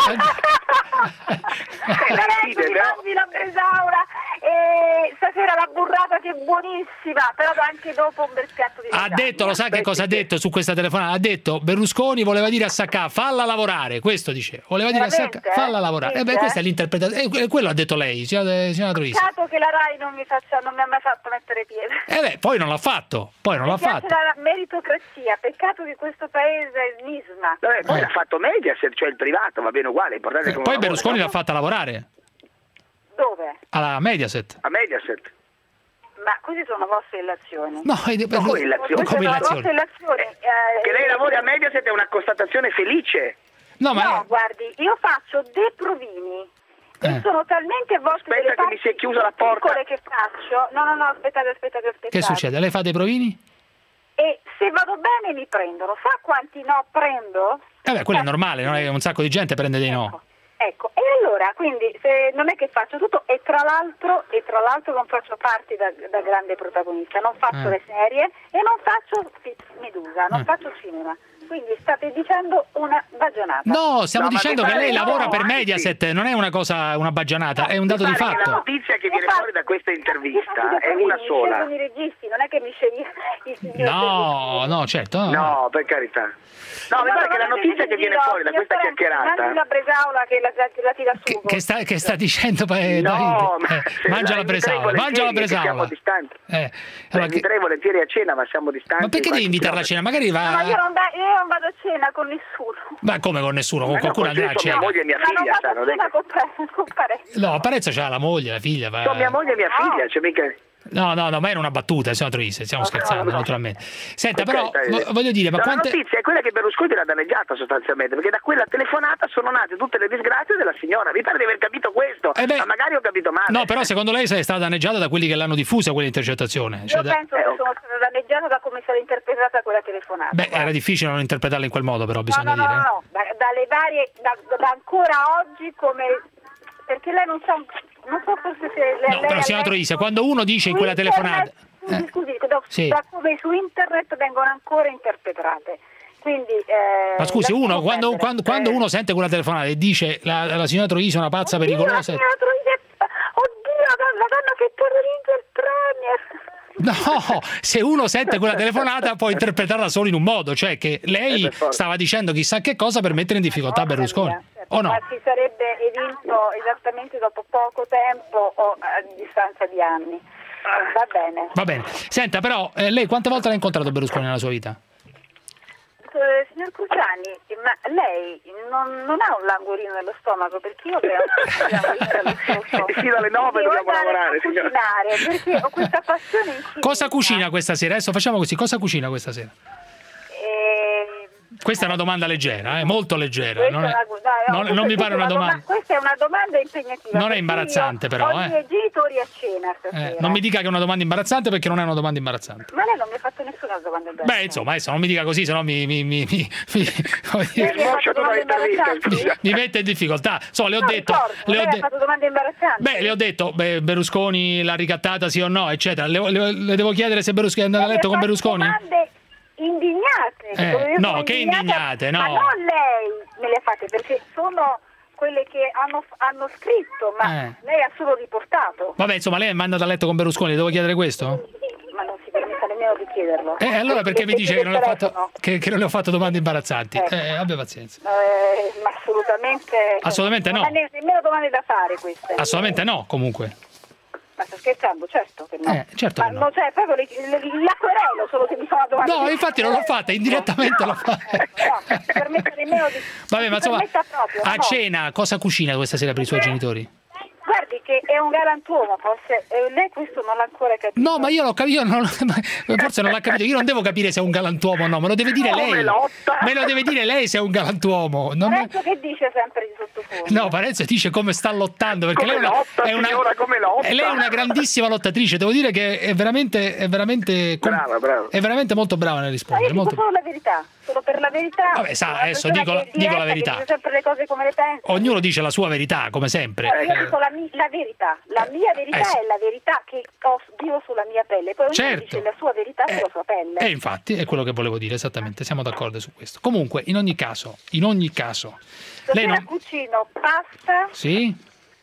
la Bresaura e stasera la burrata che è buonissima, però anche dopo un bel piatto di ha detto, lo sa che cosa ha detto su questa telefonata? Ha detto Berlusconi voleva dire a Sacca falla lavorare, questo dice, voleva dire a Sacca falla lavorare. Questa è l'interpretazione, quello ha detto lei, signora Troisi. Peccato che la RAI non mi ha mai fatto mettere piede. Poi non l'ha fatto, la meritocrazia, peccato che questo paese è smisma. Poi l'ha fatto Mediaset, cioè il privato, va bene uguale, importante che poi Berlusconi l'ha fatta lavorare. Dove? Alla Mediaset. A Mediaset. Ma queste sono vostre illazioni. No, come illazioni? Che lei lavori a Mediaset è una constatazione felice. No, guardi, io faccio dei provini. E sono talmente volte aspetta che mi si è chiusa la porta che faccio. No, aspettate. Che succede? Lei fa dei provini? E se vado bene mi prendono. Sa quanti no prendo? Quello è normale, non è che un sacco di gente prende dei no. Ecco, e allora, quindi non è che faccio tutto e tra l'altro non faccio parte da grande protagonista, non faccio le serie e non faccio Medusa, non faccio cinema. Quindi state dicendo una baggianata. No, stiamo dicendo che lei lavora per Mediaset, non è una cosa, una baggianata, è un dato di fatto. La notizia che viene fuori da questa intervista è una sola. I registi, non è che mi scegli i signori. No, certo. No, per carità. No, mi pare che la notizia che viene fuori da questa chiacchierata. La Bresaola che la tira su. Che sta dicendo mangia la Bresaola, mangia la Bresaola. Siamo distanti. Inviterei volentieri a cena, ma siamo distanti. Ma perché devi invitarla a cena? Magari va. No, io non vado a cena con nessuno. Ma come con nessuno? Con qualcuno andrà a cena. Mia moglie e mia figlia, con Parenzo. No, Parenzo c'ha la moglie, la figlia. Con mia moglie e mia figlia, c'è mica. No, ma era una battuta, signor Troisi, stiamo scherzando, naturalmente. Senta, però, voglio dire, ma la notizia è quella che Berlusconi l'ha danneggiata sostanzialmente, perché da quella telefonata sono nate tutte le disgrazie della signora. Mi pare di aver capito questo, ma magari ho capito male. No, però secondo lei sei stata danneggiata da quelli che l'hanno diffusa quell'intercettazione? Io penso che sono stata danneggiata da come è stata interpretata quella telefonata. Era difficile non interpretarla in quel modo, però bisogna dire. No, dalle varie, da ancora oggi come... Perché lei non sa... Non so forse se lei però signora Troisi, quando uno dice in quella telefonata... Scusi, da come su internet vengono ancora interpretate. Quindi, ma scusi, quando uno sente quella telefonata e dice la signora Troisi è una pazza pericolosa... La signora Troisi la donna che terrorizza il premier. No, se uno sente quella telefonata può interpretarla solo in un modo, cioè che lei stava dicendo chissà che cosa per mettere in difficoltà Berlusconi. O no? Ma si sarebbe evinto esattamente dopo poco tempo o a distanza di anni. Va bene. Va bene. Senta, però, lei quante volte l'ha incontrato Berlusconi nella sua vita? signor Cruciani, ma lei non ha un languorino nello stomaco, perché io ho un languorino nello stomaco. Sì, dalle 9 dobbiamo lavorare, signora. Perché ho questa passione infinita. Cosa cucina questa sera? Adesso facciamo così, cosa cucina questa sera? Questa è una domanda leggera, molto leggera. Non mi pare una domanda. Questa è una domanda impegnativa. Non è imbarazzante, però. Ho i miei genitori a cena stasera. Non mi dica che è una domanda imbarazzante, perché non è una domanda imbarazzante. Ma lei non mi ha fatto nessuna domanda imbarazzante. Beh, insomma, adesso non mi dica così, sennò mi mette in difficoltà. Le ho detto. Lei ha fatto domande imbarazzanti. Beh, le ho detto, Berlusconi l'ha ricattata sì o no, eccetera. Le devo chiedere se Berlusconi è andato a letto con Berlusconi? Indignate. No, che indignate, no. Ma non lei me le fate, perché sono quelle che hanno scritto, ma lei ha solo riportato. Vabbè, insomma, lei è andata a letto con Berlusconi, le devo chiedere questo? Ma non si permetta nemmeno di chiederlo. Allora perché mi dice che non le ho fatto domande imbarazzanti? Abbia pazienza. Ma assolutamente no. Non ha nemmeno domande da fare queste. Assolutamente no, comunque. Ma sto scherzando, certo che no. Certo ma che no. Non c'è proprio la querelo, solo che mi fa una domanda. No, infatti non l'ho fatta, indirettamente l'ho fatta. No, permette nemmeno di. Vabbè, ma insomma, proprio, a cena cosa cucina questa sera per i suoi genitori? Guardi che è un galantuomo, forse lei questo non l'ha ancora capito. No, ma io l'ho capito, forse non l'ha capito. Io non devo capire se è un galantuomo o no, me lo deve dire lei. Me lo deve dire lei se è un galantuomo. Parenzo che dice sempre di sottofondo. No, Parenzo dice come sta lottando, perché come lei è una grandissima lottatrice. Devo dire che è veramente brava. È veramente molto brava nel rispondere. Io dico solo la verità. Solo per la verità. Vabbè, adesso dico la verità. Dice sempre le cose come le pensa. Ognuno dice la sua verità, come sempre. Io dico la verità. La mia verità è la verità che vivo sulla mia pelle. Poi ognuno dice la sua verità sulla sua pelle. E infatti è quello che volevo dire, esattamente. Siamo d'accordo su questo. Comunque, in ogni caso, lei non cucino pasta. Sì.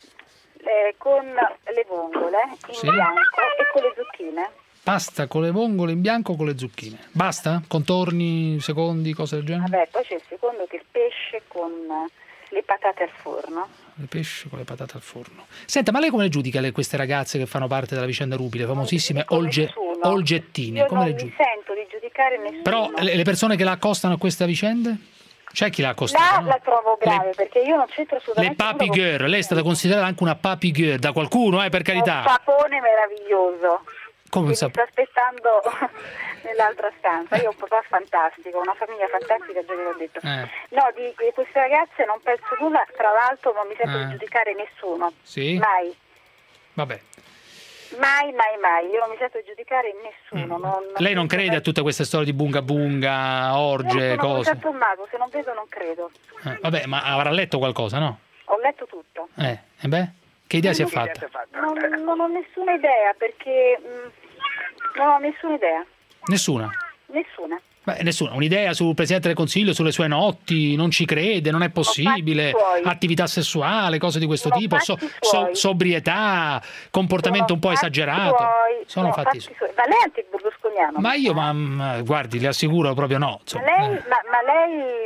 Con le vongole in bianco e con le zucchine. Pasta con le vongole in bianco con le zucchine. Basta? Contorni, secondi, cose del genere? Vabbè, poi c'è il secondo che è il pesce con le patate al forno. Il pesce con le patate al forno. Senta, ma lei come le giudica queste ragazze che fanno parte della vicenda Rupi, le famosissime Olgettine? Io come non le mi sento di giudicare nessuno. Però le persone che la accostano a queste vicende? C'è chi la accosta? La trovo grave, perché io non c'entro assolutamente. Le papi girl, lei è stata considerata anche una papi girl da qualcuno, per carità. Un papone meraviglioso. Come mi sta aspettando nell'altra stanza. Io ho un papà fantastico, una famiglia fantastica, già ve l'ho detto. No, di queste ragazze non penso nulla, tra l'altro non mi sento di giudicare nessuno. Sì? Mai. Vabbè. Mai, io non mi sento di giudicare nessuno. Lei non crede a tutte queste storie di bunga bunga, orge, cose? Sono un mago, se non vedo non credo. Vabbè, ma avrà letto qualcosa, no? Ho letto tutto. E beh? Che idea si è fatta? Non ho nessuna idea, perché non ho nessuna idea. Nessuna? Nessuna. Beh, nessuna. Un'idea sul Presidente del Consiglio, sulle sue notti, non ci crede, non è possibile, attività sessuale, cose di questo tipo, sobrietà, comportamento un po' esagerato. Sono fatti suoi. Ma lei è anti-berlusconiano? Ma io, guardi, le assicuro proprio no. Ma lei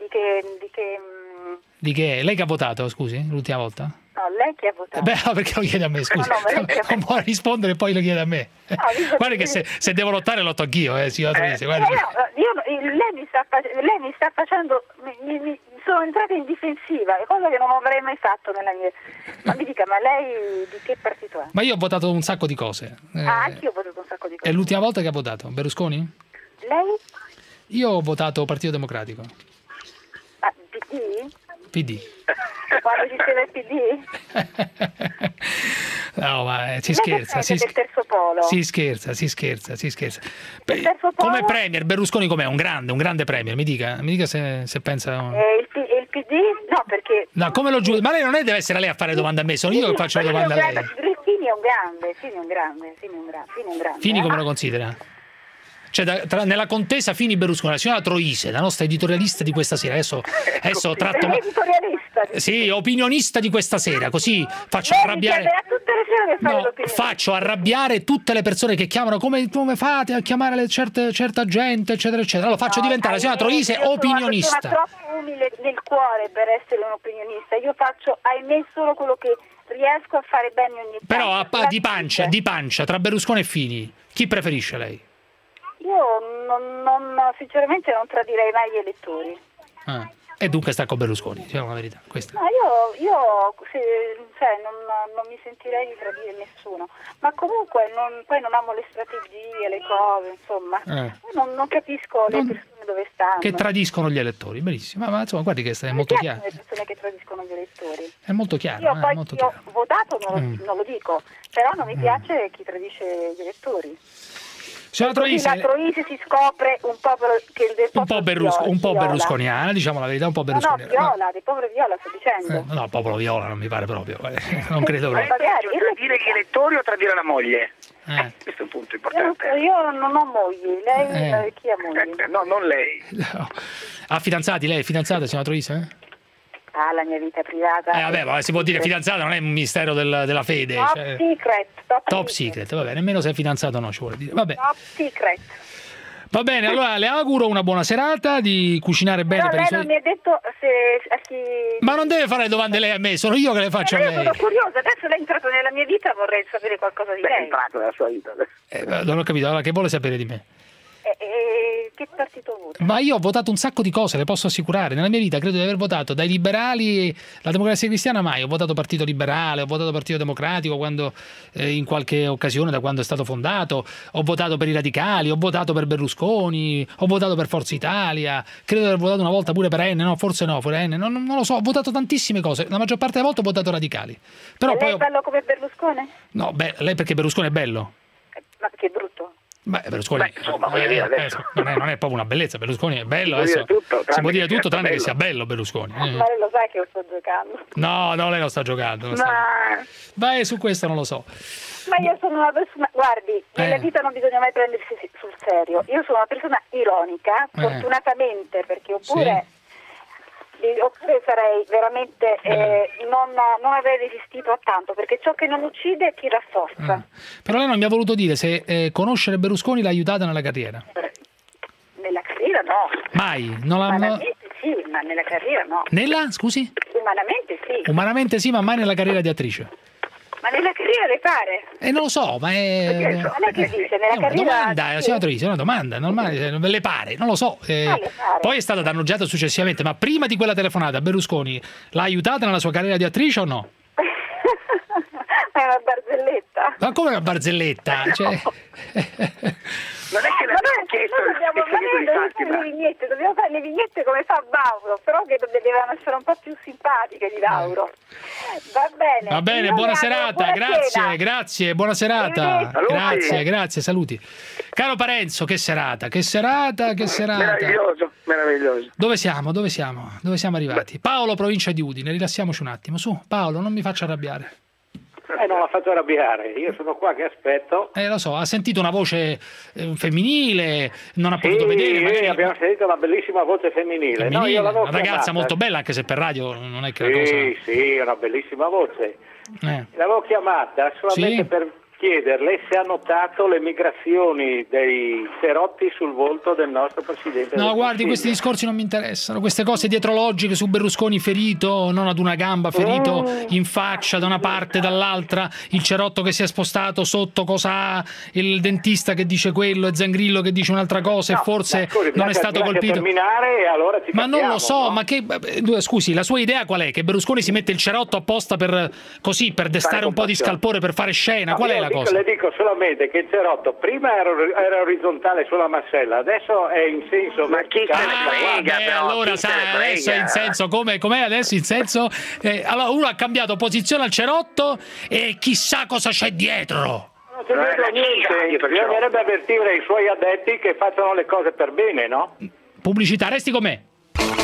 di che? Lei che ha votato, scusi, l'ultima volta? No, lei che ha votato? Beh, no, perché lo chiede a me, scusi. Non può rispondere e poi lo chiede a me. Guarda che se devo lottare lotto anch'io, signora Trese. Lei mi sta facendo... sono entrata in difensiva, cosa che non avrei mai fatto nella mia... Ma mi dica, ma lei di che partito è? Ma io ho votato un sacco di cose. Anche io ho votato un sacco di cose. È l'ultima volta che ha votato? Berlusconi? Lei? Io ho votato Partito Democratico. PD? PD. Quando diceva il PD? No, ma si scherza. Del terzo polo. Si scherza. Come premier, Berlusconi com'è? Un grande premier, mi dica se pensa... Il PD? No, perché... No, come lo giudica? Ma lei non deve essere lei a fare domande a me, sono io che faccio le domande a lei. Fini è un grande. Fini come lo considera? Cioè, nella contesa Fini-Berlusconi, la signora Troise, la nostra editorialista di questa sera, adesso tratto... Editorialista? Sì, opinionista di questa sera, così faccio arrabbiare... faccio arrabbiare tutte le persone che chiamano come fate a chiamare certa gente, eccetera, eccetera. Allora faccio diventare la signora Troise opinionista. Sono troppo umile nel cuore per essere un opinionista. Io faccio, ahimè, solo quello che riesco a fare bene ogni tanto. Però di pancia, tra Berlusconi e Fini, chi preferisce lei? Io sinceramente non tradirei mai gli elettori. E dunque sta con Berlusconi, diciamo la verità. Questa. No, io non mi sentirei di tradire nessuno, ma comunque poi non amo le strategie, le cose, insomma. Non capisco le persone dove stanno. Che tradiscono gli elettori, benissimo. Ma insomma, guardi che è molto chiaro. Le persone che tradiscono gli elettori. È molto chiaro. Io poi molto chiaro. Ho votato, non lo dico, però non mi piace chi tradisce gli elettori. La Troisi si scopre un po' un po' berlusconiana, diciamo la verità, un po' berlusconiana. No, Viola, del povero Viola sto dicendo. No, il popolo Viola non mi pare proprio, non credo proprio. Tradire gli elettori o tradire la moglie? Questo è un punto importante. Io non ho moglie, lei chi ha moglie? No, non lei. No. Ha fidanzati lei? È fidanzata, signora Troisi? La mia vita privata. Vabbè, ma si può dire fidanzata, non è un mistero della fede. Top secret, vabbè, nemmeno se è fidanzato no, ci vuole dire. Vabbè. Top secret. Va bene, allora le auguro una buona serata, di cucinare bene per i suoi... non mi ha detto a chi... Ma non deve fare domande lei a me, sono io che le faccio a lei. Io sono curiosa, adesso lei è entrato nella mia vita, vorrei sapere qualcosa di lei. È entrato nella sua vita. Non ho capito, allora che vuole sapere di me? Che partito vota? Ma io ho votato un sacco di cose, le posso assicurare. Nella mia vita credo di aver votato dai liberali, la Democrazia Cristiana mai. Ho votato Partito Liberale, ho votato Partito Democratico quando in qualche occasione da quando è stato fondato. Ho votato per i radicali, ho votato per Berlusconi, ho votato per Forza Italia. Credo di aver votato una volta pure per N, no, forse no, per N, non lo so. Ho votato tantissime cose. La maggior parte delle volte ho votato radicali. Però lei è bello come Berlusconi? No, lei perché Berlusconi è bello. Ma che brutto. Berlusconi insomma, voglio dire, adesso. Non è proprio una bellezza. Berlusconi è bello, adesso si può dire tutto tranne che sia bello Berlusconi. Ma lei lo sai che io sto giocando. No, lei non sta giocando. Beh, su questo non lo so. Ma io sono una persona, guardi, nella vita non bisogna mai prendersi sul serio. Io sono una persona ironica, fortunatamente, perché oppure sarei veramente non avrei resistito a tanto, perché ciò che non uccide ti rafforza. Però lei non mi ha voluto dire se conoscere Berlusconi l'ha aiutata nella carriera. Nella carriera no. Mai? Umanamente sì, ma nella carriera no. Nella? Scusi? Umanamente sì. Umanamente sì, ma mai nella carriera di attrice. Ma nella carriera le pare? Non lo so, ma è... Non è che dice, nella una carriera... domanda, signora Troisi, è una domanda, normale, le pare, non lo so. Poi è stata danneggiata successivamente, ma prima di quella telefonata Berlusconi l'ha aiutata nella sua carriera di attrice o no? È una barzelletta. Ma come una barzelletta? Non è che l'abbiamo chiesto dobbiamo fare le vignette come fa Mauro, però che devono essere un po' più simpatiche di Lauro. Va bene, buona serata, grazie, buona serata. Grazie, saluti. Caro Parenzo, che serata. Meraviglioso. Dove siamo arrivati? Paolo, provincia di Udine, rilassiamoci un attimo. Su, Paolo, non mi faccia arrabbiare. Non la faccio arrabbiare, io sono qua che aspetto. Lo so, ha sentito una voce femminile, non ha potuto vedere. Magari... abbiamo sentito una bellissima voce femminile. No, io una ragazza molto bella, anche se per radio non è che la cosa... Sì, una bellissima voce. L'avevo chiamata solamente per chiederle se ha notato le migrazioni dei cerotti sul volto del nostro Presidente. No, guardi, questi discorsi non mi interessano, queste cose dietrologiche su Berlusconi ferito, non ad una gamba, ferito in faccia da una parte e dall'altra, il cerotto che si è spostato sotto cosa ha, il dentista che dice quello e Zangrillo che dice un'altra cosa e forse non è stato colpito. Terminare, allora ma non lo so, ma che scusi, la sua idea qual è? Che Berlusconi si mette il cerotto apposta per destare un po' di scalpore, per fare scena? Qual è la cosa? Le dico solamente che il cerotto prima era orizzontale sulla mascella, adesso è in senso allora adesso in senso com'è adesso in senso allora uno ha cambiato posizione al cerotto e chissà cosa c'è dietro. Non c'è niente, bisognerebbe avvertire i suoi addetti che facciano le cose per bene, no? Pubblicità, resti con me.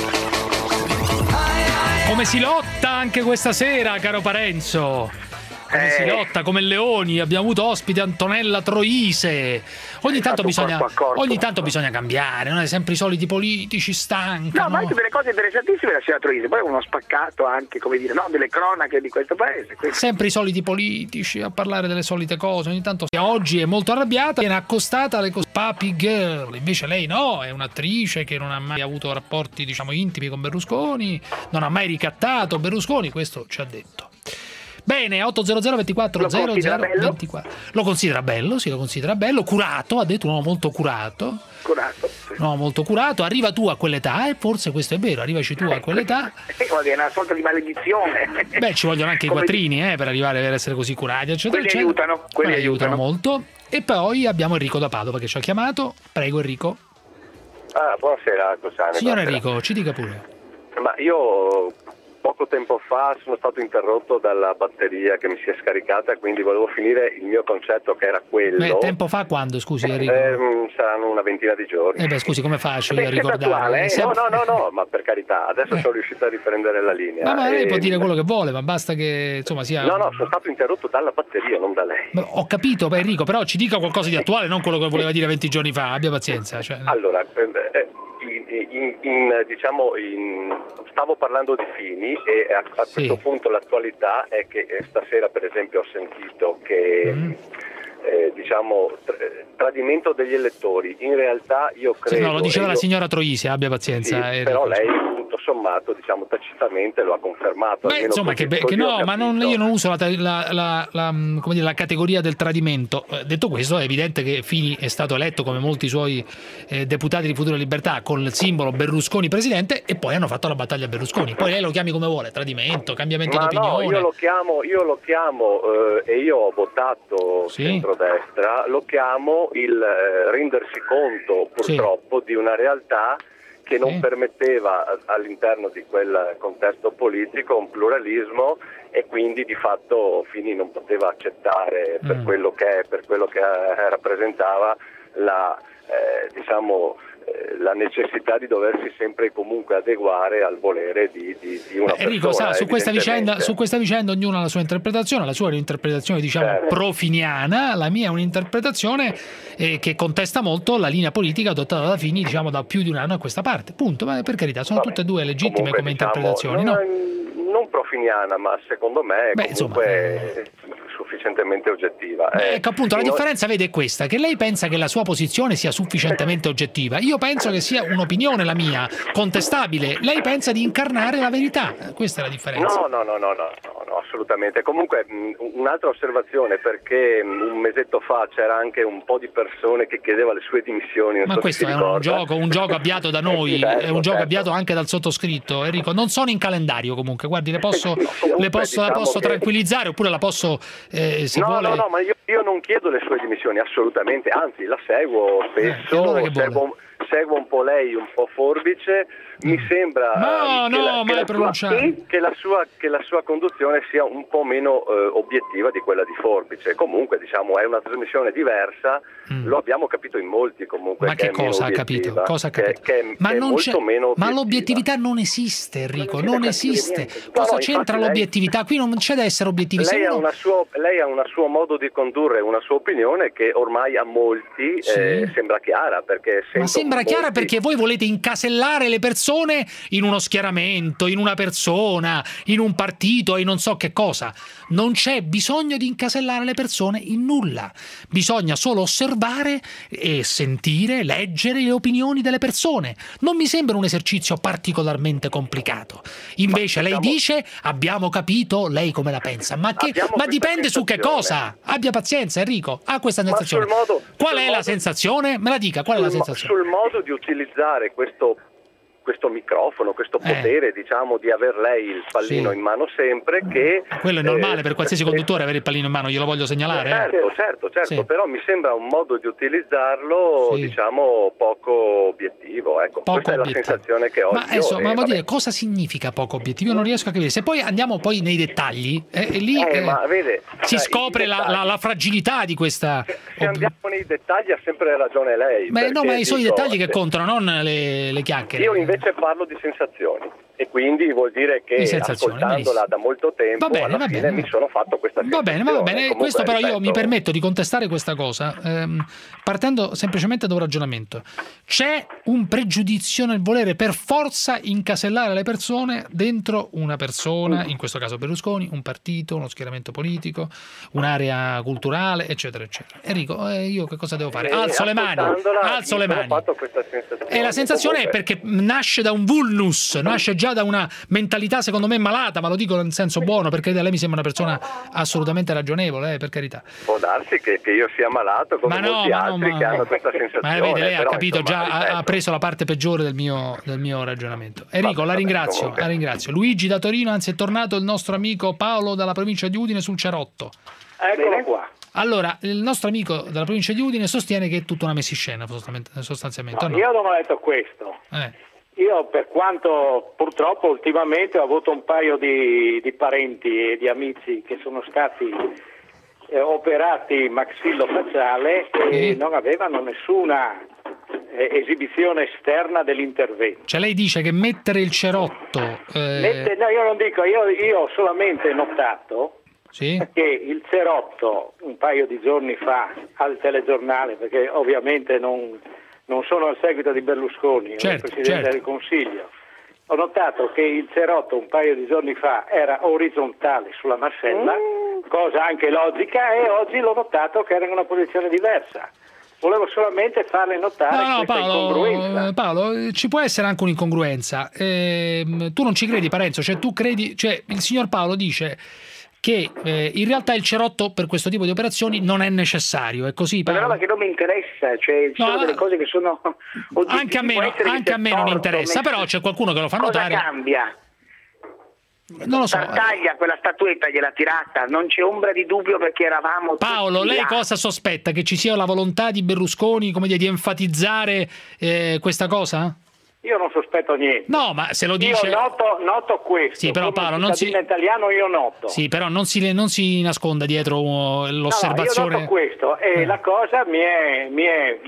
Come si lotta anche questa sera, caro Parenzo? Si lotta come leoni, abbiamo avuto ospite Antonella Troise. Ogni tanto bisogna cambiare, non è sempre i soliti politici stanchi. No, ma anche delle cose interessantissime la signora Troise, poi uno spaccato anche, delle cronache di questo paese. Sempre i soliti politici a parlare delle solite cose, ogni tanto oggi è molto arrabbiata, viene accostata alle cose papi girl, invece lei no, è un'attrice che non ha mai avuto rapporti intimi con Berlusconi, non ha mai ricattato Berlusconi, questo ci ha detto. Bene, 800 24 0024. Lo considera bello, sì, lo considera bello, curato, ha detto un uomo molto curato. Sì. No, molto curato, arriva tu a quell'età, e forse questo è vero, arrivaci tu a quell'età. È una sorta di maledizione. Beh, ci vogliono anche i quattrini per arrivare per essere così curati, eccetera. Quelli aiutano molto. E poi abbiamo Enrico da Padova che ci ha chiamato. Prego Enrico. Buonasera Cosane. Signor Enrico, ci dica pure. Ma io poco tempo fa sono stato interrotto dalla batteria che mi si è scaricata, quindi volevo finire il mio concetto, che era quello. Beh, tempo fa quando, scusi Enrico? Saranno una ventina di giorni. Scusi, come faccio io a ricordare? No, ma per carità, adesso sono riuscito a riprendere la linea. Ma lei può dire quello che vuole, ma basta che insomma sia... No, sono stato interrotto dalla batteria, non da lei. Ho capito, Enrico, però ci dica qualcosa di attuale, non quello che voleva dire 20 giorni fa, abbia pazienza. Allora, stavo parlando di Fini e a questo punto l'attualità è che stasera per esempio ho sentito che tradimento degli elettori. In realtà io credo... lo diceva la signora Troisi, abbia pazienza. Però lei tutto sommato tacitamente lo ha confermato. Insomma, io non uso la categoria del tradimento. Detto questo, è evidente che Fini è stato eletto come molti suoi deputati di Futuro e Libertà con il simbolo Berlusconi presidente, e poi hanno fatto la battaglia Berlusconi. Poi lei lo chiami come vuole, tradimento, cambiamento d'opinione. No, io lo chiamo e io ho votato centrodestra, lo chiamo il rendersi conto purtroppo di una realtà che non permetteva all'interno di quel contesto politico un pluralismo, e quindi di fatto Fini non poteva accettare per quello che rappresentava la necessità di doversi sempre e comunque adeguare al volere di una persona. Enrico, su questa vicenda ognuno ha la sua interpretazione. La sua è un'interpretazione pro-finiana, la mia è un'interpretazione che contesta molto la linea politica adottata da Fini da più di un anno a questa parte, punto. Ma per carità, sono tutte e due legittime come interpretazioni, no? Non pro-finiana, ma secondo me sufficientemente oggettiva. Ecco, appunto, la differenza, vede, è questa, che lei pensa che la sua posizione sia sufficientemente oggettiva. Io penso che sia un'opinione, la mia, contestabile. Lei pensa di incarnare la verità. Questa è la differenza. No, assolutamente. Comunque, un'altra osservazione, perché un mesetto fa c'era anche un po' di persone che chiedeva le sue dimissioni. Ma questo è un gioco avviato da noi, è un gioco avviato anche dal sottoscritto. Enrico, non sono in calendario comunque, guardi, la posso tranquillizzare, oppure la posso... vuole... No, ma io non chiedo le sue dimissioni, assolutamente, anzi la seguo spesso, seguo un po' lei, un po' forbice, mi sembra che la sua conduzione sia un po' meno obiettiva di quella di forbice. Comunque è una trasmissione diversa, lo abbiamo capito in molti comunque. Ma che cosa ha capito? Cosa ha capito? Ma l'obiettività non esiste, Enrico, non esiste. Cosa c'entra l'obiettività? Qui non c'è da essere obiettivi. Lei ha un suo modo di condurre, una sua opinione che ormai a molti sembra chiara, perché sembra chiara perché voi volete incasellare le persone in uno schieramento, in una persona, in un partito e non so che cosa. Non c'è bisogno di incasellare le persone in nulla. Bisogna solo osservare e sentire, leggere le opinioni delle persone. Non mi sembra un esercizio particolarmente complicato. Invece lei dice: abbiamo capito, lei come la pensa? Ma dipende su che cosa. Abbia pazienza, Enrico. Ha questa sensazione. Qual è la sensazione? Me la dica, qual è la sensazione? Sul modo di utilizzare questo microfono, questo potere, di aver lei il pallino in mano sempre, che... Quello è normale per qualsiasi conduttore avere il pallino in mano, glielo voglio segnalare. Certo, però mi sembra un modo di utilizzarlo, poco obiettivo, ecco. Questa è la sensazione che ho. Ma vuol dire, cosa significa poco obiettivo? Io non riesco a capire. Se poi andiamo nei dettagli, si scopre la fragilità di questa... Se andiamo nei dettagli ha sempre ragione lei. Ma i suoi dettagli che contano, non le chiacchiere. Io invece parlo di sensazioni, e quindi vuol dire che ascoltandola da molto tempo alla fine mi sono fatto questa sensazione. Va bene. Comunque, questo però io mi permetto di contestare questa cosa partendo semplicemente da un ragionamento. C'è un pregiudizio nel volere per forza incasellare le persone dentro una persona, in questo caso Berlusconi, un partito, uno schieramento politico, un'area culturale, eccetera eccetera. Enrico, io che cosa devo fare? Alzo le mani. E la sensazione è perché nasce da un vulnus, nasce già già da una mentalità secondo me malata, ma lo dico in senso buono, perché lei mi sembra una persona assolutamente ragionevole, per carità. Può darsi che io sia malato come molti altri che hanno questa sensazione. Ma vede, lei ha capito, già ha preso la parte peggiore del mio ragionamento. Enrico, la ringrazio. Luigi da Torino, anzi è tornato il nostro amico Paolo dalla provincia di Udine sul cerotto. Eccolo qua. Allora, il nostro amico della provincia di Udine sostiene che è tutta una messiscena, sostanzialmente. No, io non ho detto questo. Io, per quanto purtroppo ultimamente ho avuto un paio di parenti e di amici che sono stati operati maxillofacciale e non avevano nessuna esibizione esterna dell'intervento. Cioè lei dice che mettere il cerotto... No, io non dico, io ho solamente notato che il cerotto un paio di giorni fa al telegiornale, perché ovviamente non sono al seguito di Berlusconi, il Presidente del Consiglio, ho notato che il cerotto un paio di giorni fa era orizzontale sulla mascella, cosa anche logica, e oggi l'ho notato che era in una posizione diversa. Volevo solamente farle notare questa incongruenza. Paolo, ci può essere anche un'incongruenza. Tu non ci credi, Parenzo? Cioè tu credi, cioè il signor Paolo dice che in realtà il cerotto per questo tipo di operazioni non è necessario, è così? È una roba che non mi interessa, cioè ci sono delle cose che sono anche a me non interessa, però c'è qualcuno che lo fa notare. Cosa cambia? Non lo so. Tartaglia, quella statuetta gliel'ha tirata, non c'è ombra di dubbio, perché eravamo Paolo, lei cosa sospetta? Che ci sia la volontà di Berlusconi, come dire, di enfatizzare questa cosa? Io non sospetto niente. No, ma se lo dice... Io noto questo. Sì, però Paolo, non si... in italiano io noto. Sì, però non si nasconda dietro l'osservazione. No, io noto questo e la cosa mi è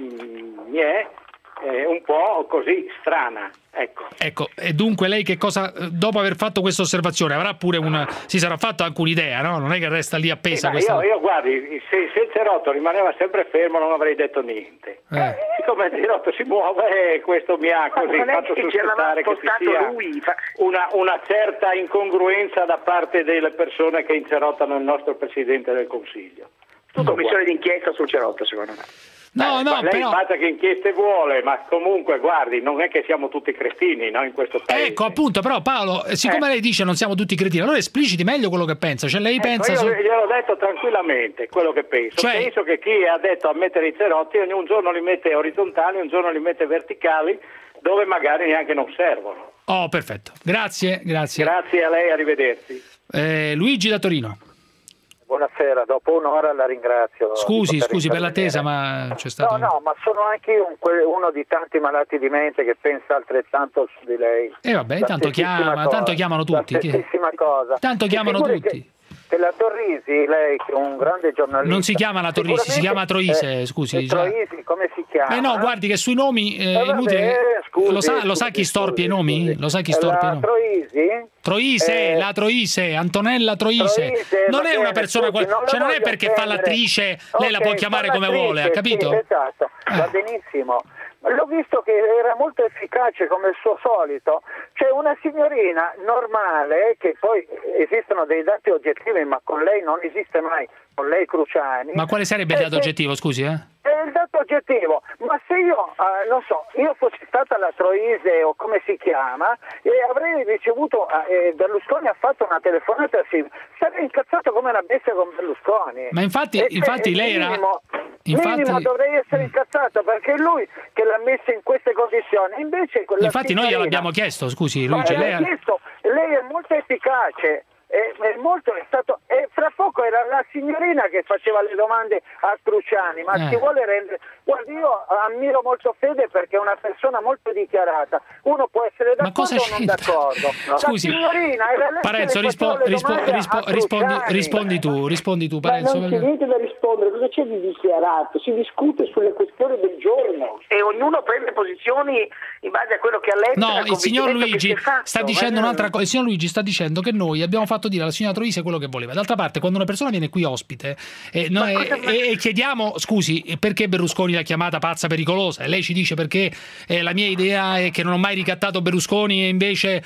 un po' così strana, ecco, e dunque lei che cosa, dopo aver fatto questa osservazione, avrà pure si sarà fatto anche un'idea, no? Non è che resta lì appesa questa... Io guardi, se il cerotto rimaneva sempre fermo non avrei detto niente. Siccome il cerotto si muove, questo mi ha così fatto sospettare che ci sia una certa incongruenza da parte delle persone che incerottano il nostro Presidente del Consiglio. Commissione d'inchiesta sul cerotto, secondo me. Lei faccia che inchieste vuole, ma comunque guardi, non è che siamo tutti cretini, no, in questo paese. Ecco, appunto, però Paolo, siccome lei dice non siamo tutti cretini, allora espliciti meglio quello che pensa. Cioè lei pensa... Io gliel'ho detto tranquillamente quello che penso. Penso che chi ha detto a mettere i cerotti un giorno li mette orizzontali, un giorno li mette verticali, dove magari neanche non servono. Oh, perfetto. Grazie. Grazie a lei, arrivederci. Luigi da Torino. Buonasera, dopo un'ora la ringrazio. Scusi per l'attesa, ma c'è stato... No, ma sono anche io uno di tanti malati di mente che pensa altrettanto su di lei. Vabbè, tanto chiamano tutti. La stessima cosa. Tanto chiamano tutti. Che la Torrisi, lei che è un grande giornalista... Non si chiama la Torrisi, si chiama Troise, scusi. Troisi, come si chiama? No, guardi che sui nomi... lo sa chi storpia i nomi? Lo sa chi storpia i nomi? Troisi? La Troise, Antonella Troise. Non è una persona... Cioè non è perché fa l'attrice, lei la può chiamare come vuole, ha capito? Sì, esatto, va benissimo. L'ho visto che era molto efficace come il suo solito. C'è una signorina normale, che poi esistono dei dati oggettivi, ma con lei non esiste mai, con lei Cruciani. Ma quale sarebbe il dato oggettivo, scusi? È il dato oggettivo, ma se io, non so, io fossi stata la Troise o come si chiama, e avrei ricevuto, Berlusconi ha fatto una telefonata, sarei incazzato come una bestia con Berlusconi. Ma infatti lei era... Minimo dovrei essere incazzato, perché è lui che l'ha messa in queste condizioni. Invece infatti noi gliel'abbiamo chiesto, scusi Luigi. Lei è molto efficace. Fra poco era la signorina che faceva le domande a Cruciani, ma si vuole rendere... Guardi, io ammiro molto Fede perché è una persona molto dichiarata. Uno può essere d'accordo o non d'accordo. Scusi, la signorina era lei Parenzo, rispondi tu, Parenzo. Ma non c'è niente da rispondere, cosa c'è di dichiarato? Si discute sulle questioni del giorno. E ognuno prende posizioni in base a quello che ha letto. No, il signor Luigi sta dicendo un'altra cosa. Il signor Luigi sta dicendo che noi abbiamo fatto dire alla signora Troisi quello che voleva. D'altra parte, quando una persona viene qui ospite e chiediamo, scusi, perché Berlusconi l'ha chiamata pazza pericolosa, e lei ci dice perché la mia idea è che non ho mai ricattato Berlusconi e invece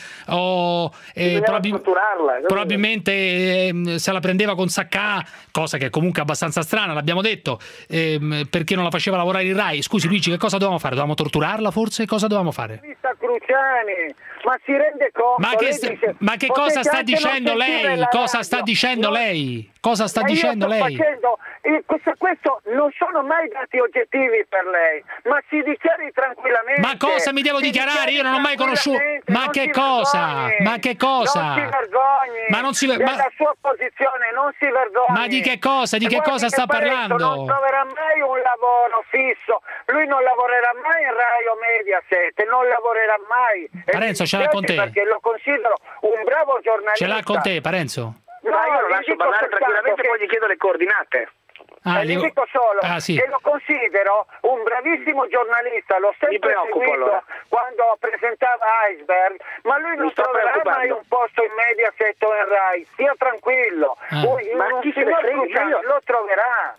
probabilmente se la prendeva con Saccà, cosa che è comunque abbastanza strana, l'abbiamo detto, perché non la faceva lavorare in Rai. Scusi Luigi, che cosa dovevamo fare? Dovevamo torturarla forse? Cosa dovevamo fare? Luciani, ma si rende conto? Ma che cosa sta dicendo lei? Cosa sta dicendo lei? Cosa sta dicendo lei? Questo non sono mai dati oggettivi per lei, ma si dichiari tranquillamente. Ma cosa mi devo dichiarare? Io non ho mai conosciuto. Ma che cosa? Ma che cosa? Non si vergogni. Ma non si della sua posizione, non si vergogni. Ma di che cosa? Di che cosa sta parlando? Non troverà mai un lavoro fisso. Lui non lavorerà mai in Rai o Mediaset, non lavorerà mai. Parenzo, ce l'ha con te? Perché lo considero un bravo giornalista. Ce l'ha con te, Parenzo? No, io lo lascio parlare tranquillamente, poi gli chiedo le coordinate. Gli dico solo sì. che lo considero un bravissimo giornalista, l'ho sempre seguito quando presentava Iceberg, ma lui non troverà mai un posto in Mediaset o in Rai, stia tranquillo. Ma chi se ne frega? Lo troverà.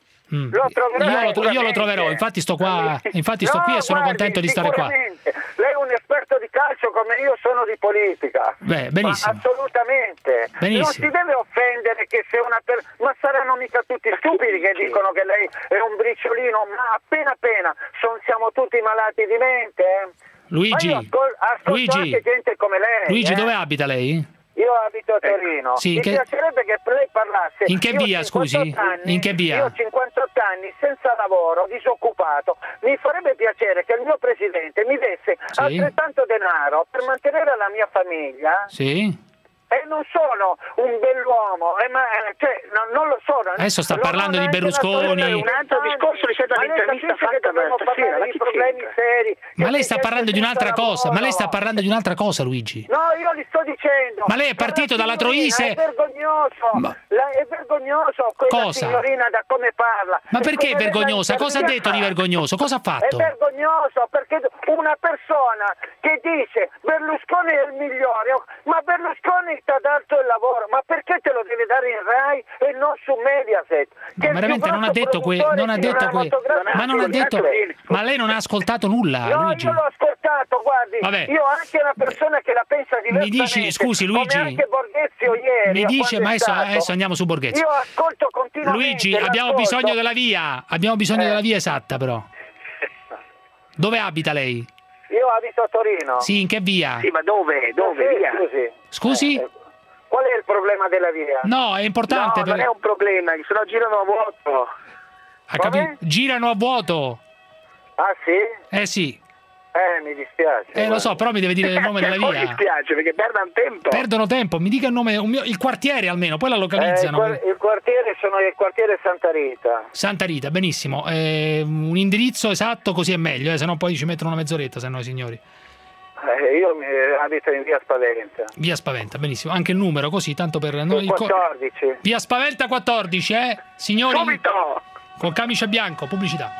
Io lo troverò, infatti sto qua, qui e sono contento di stare qua. Lei è un esperto di calcio come io sono di politica. Beh, benissimo. Ma assolutamente. Benissimo. Non si deve offendere che se ma saranno mica tutti stupidi che dicono che lei è un briciolino, ma appena siamo tutti malati di mente. Luigi, ascolto anche gente come lei. Luigi, dove abita lei? Io abito a Torino. Sì, Mi piacerebbe che lei parlasse. In che via, scusi? In che via? Io ho 58 anni, senza lavoro, disoccupato. Mi farebbe piacere che il mio presidente mi desse altrettanto denaro per mantenere la mia famiglia. Sì. E non sono un bell'uomo, non lo sono. Adesso sta parlando di Berlusconi. Un altro discorso rispetto all'intervista fatta stasera. Di problemi seri. Ma lei sta parlando di un'altra cosa. Ma lei sta parlando di un'altra cosa, Luigi. No, io gli sto dicendo. Ma lei è partito dalla Troise. È vergognoso. È vergognoso quella signorina da come parla. Ma perché è vergognosa? Cosa ha detto di vergognoso? Cosa ha fatto? È vergognoso perché una persona che dice Berlusconi è il migliore, ma Berlusconi ti ha dato il lavoro, ma perché te lo deve dare in Rai e non su Mediaset? Ma veramente non ha detto ma lei non ha ascoltato nulla, no, Luigi. Io l'ho ascoltato, guardi. Vabbè. Io ho anche una persona che la pensa diversamente. Mi dici, scusi Luigi, come anche Borghezio ieri. Mi dice, ma adesso andiamo su Borghezio. Io ascolto continuamente. Luigi, abbiamo bisogno della via esatta però. Dove abita lei? Io abito a Torino. Sì, in che via? Sì, ma dove? Via? Scusi? Qual è il problema della via? No, è importante. No, non è un problema, se no girano a vuoto. Girano a vuoto. Ah sì? Sì. Mi dispiace. Lo so, però mi deve dire il nome della via. Mi dispiace perché perdono tempo. Mi dica il nome, il quartiere almeno, poi la localizzano. Il quartiere sono il quartiere Santa Rita. Santa Rita, benissimo. Un indirizzo esatto così è meglio, se no poi ci mettono una mezz'oretta, se no signori. Io abito in via Spaventa. Via Spaventa, benissimo. Anche il numero così, tanto per noi. 14. Via Spaventa 14, signori? Subito! Con camice bianco, pubblicità.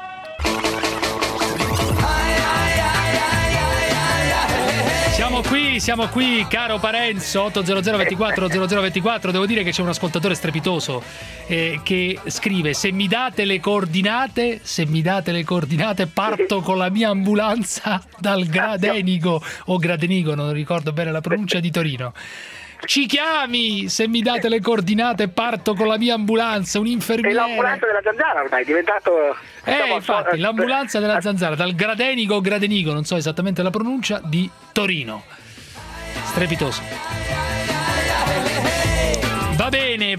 Siamo qui, caro Parenzo, 800 24 0024. Devo dire che c'è un ascoltatore strepitoso che scrive: se mi date le coordinate, parto con la mia ambulanza dal Gradenigo o Gradenigo, non ricordo bene la pronuncia, di Torino. Ci chiami, se mi date le coordinate parto con la mia ambulanza, un infermiere. È l'ambulanza della Zanzara ormai, è diventato... infatti, l'ambulanza della Zanzara, dal Gradenigo o Gradenigo, non so esattamente la pronuncia, di Torino. Strepitoso. Va bene.